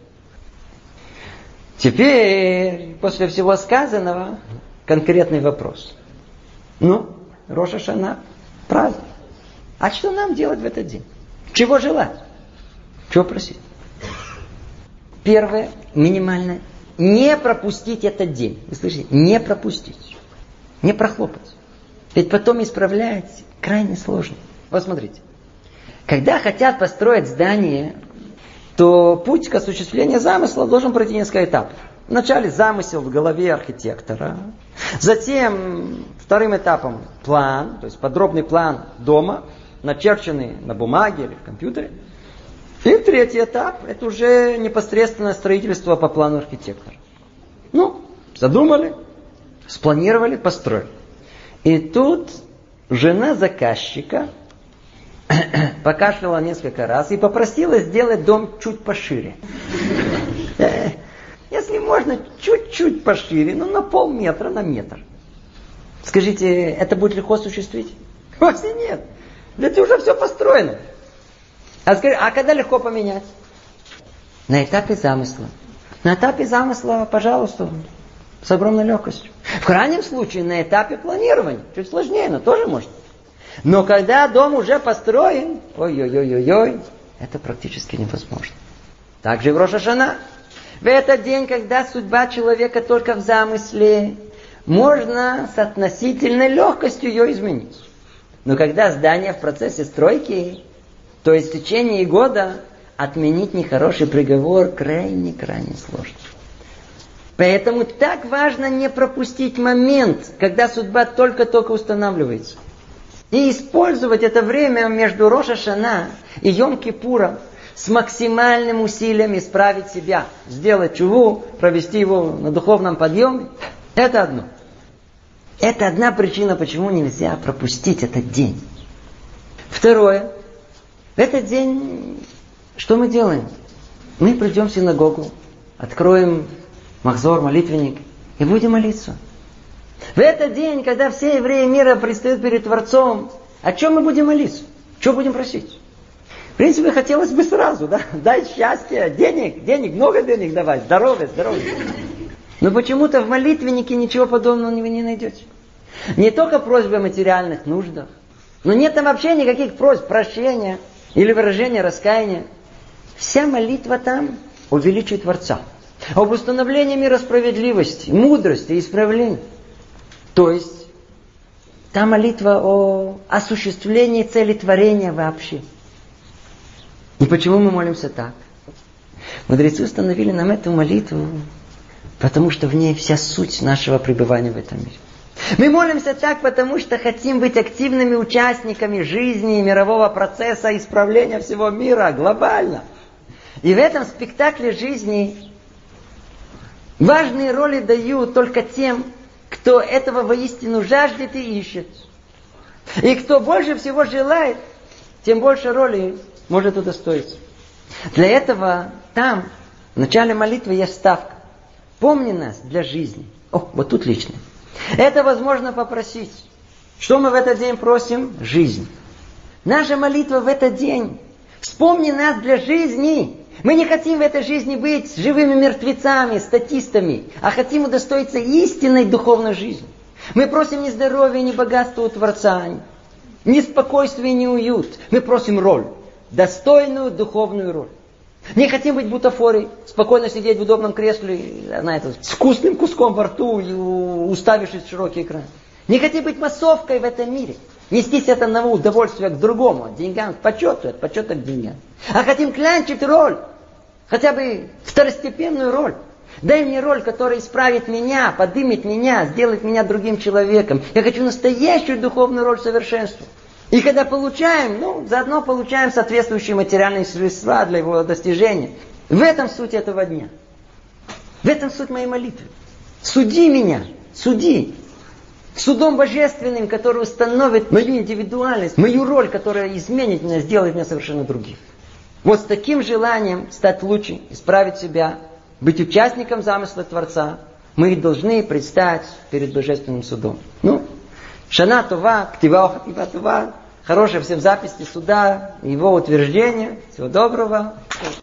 Теперь, после всего сказанного, конкретный вопрос. Ну, Рош ха-Шана, праздник. А что нам делать в этот день? Чего желать? Чего просить? Первое, минимальное. Не пропустить этот день. Вы слышите? Не пропустить. Не прохлопать. Ведь потом исправлять крайне сложно. Вот смотрите. Когда хотят построить здание, то путь к осуществлению замысла должен пройти несколько этапов. Вначале замысел в голове архитектора. Затем вторым этапом план, то есть подробный план дома, начерченный на бумаге или в компьютере. И третий этап, это уже непосредственно строительство по плану архитектора. Ну, задумали, спланировали, построили. И тут жена заказчика покашляла несколько раз и попросила сделать дом чуть пошире. Если можно, чуть-чуть пошире, ну на полметра, на метр. Скажите, это будет легко осуществить? Вовсе нет. Ведь уже все построено. А, скажи, а когда легко поменять? На этапе замысла. На этапе замысла, пожалуйста, с огромной легкостью. В крайнем случае, на этапе планирования. Чуть сложнее, но тоже может. Но когда дом уже построен, ой-ой-ой-ой-ой, это практически невозможно. Также и в Рош ха-Шана. В этот день, когда судьба человека только в замысле, можно с относительной легкостью ее изменить. Но когда здание в процессе стройки, то есть в течение года, отменить нехороший приговор крайне-крайне сложно. Поэтому так важно не пропустить момент, когда судьба только-только устанавливается. И использовать это время между Рош ха-Шана и Йом-Кипуром с максимальным усилием исправить себя, сделать чуву, провести его на духовном подъеме. Это одно. Это одна причина, почему нельзя пропустить этот день. Второе. В этот день что мы делаем? Мы придем в синагогу, откроем махзор, молитвенник и будем молиться. В этот день, когда все евреи мира предстают перед Творцом, о чем мы будем молиться? Что будем просить? В принципе, хотелось бы сразу, да? Дай счастье, денег, денег, много денег давай, здоровья, здоровья. Но почему-то в молитвеннике ничего подобного вы не найдете. Не только просьбы о материальных нуждах, но нет там вообще никаких просьб прощения или выражения раскаяния. Вся молитва там о величии Творца, об установлении мира справедливости, мудрости и исправления. То есть, та молитва о осуществлении цели творения вообще. И почему мы молимся так? Мудрецы установили нам эту молитву, потому что в ней вся суть нашего пребывания в этом мире. Мы молимся так, потому что хотим быть активными участниками жизни и мирового процесса исправления всего мира глобально. И в этом спектакле жизни важные роли дают только тем, кто этого воистину жаждет и ищет. И кто больше всего желает, тем больше роли может удостоиться. Для этого там, в начале молитвы, есть вставка. Помни нас для жизни. О, вот тут лично. Это возможно попросить. Что мы в этот день просим? Жизнь. Наша молитва в этот день. Вспомни нас для жизни. Мы не хотим в этой жизни быть живыми мертвецами, статистами, а хотим удостоиться истинной духовной жизни. Мы просим не здоровья, не богатства у Творца, не спокойствия, не уют. Мы просим роль. Достойную духовную роль. Не хотим быть бутафорой, спокойно сидеть в удобном кресле, знаете, с вкусным куском во рту и уставившись в широкий экран. Не хотим быть массовкой в этом мире. Нестись от одного удовольствия к другому, от деньгам к почету, от почета к деньгам. А хотим клянчить роль, хотя бы второстепенную роль. Дай мне роль, которая исправит меня, поднимет меня, сделает меня другим человеком. Я хочу настоящую духовную роль совершенства. И когда получаем, ну, заодно получаем соответствующие материальные средства для его достижения. В этом суть этого дня. В этом суть моей молитвы. Суди меня, суди. Судом божественным, который установит мою индивидуальность, мою роль, которая изменит меня, сделает меня совершенно другим. Вот с таким желанием стать лучше, исправить себя, быть участником замысла Творца, мы должны предстать перед божественным судом. Ну, Шана Това, Ктива Хатива Това, хорошая всем записи суда, его утверждения. Всего доброго.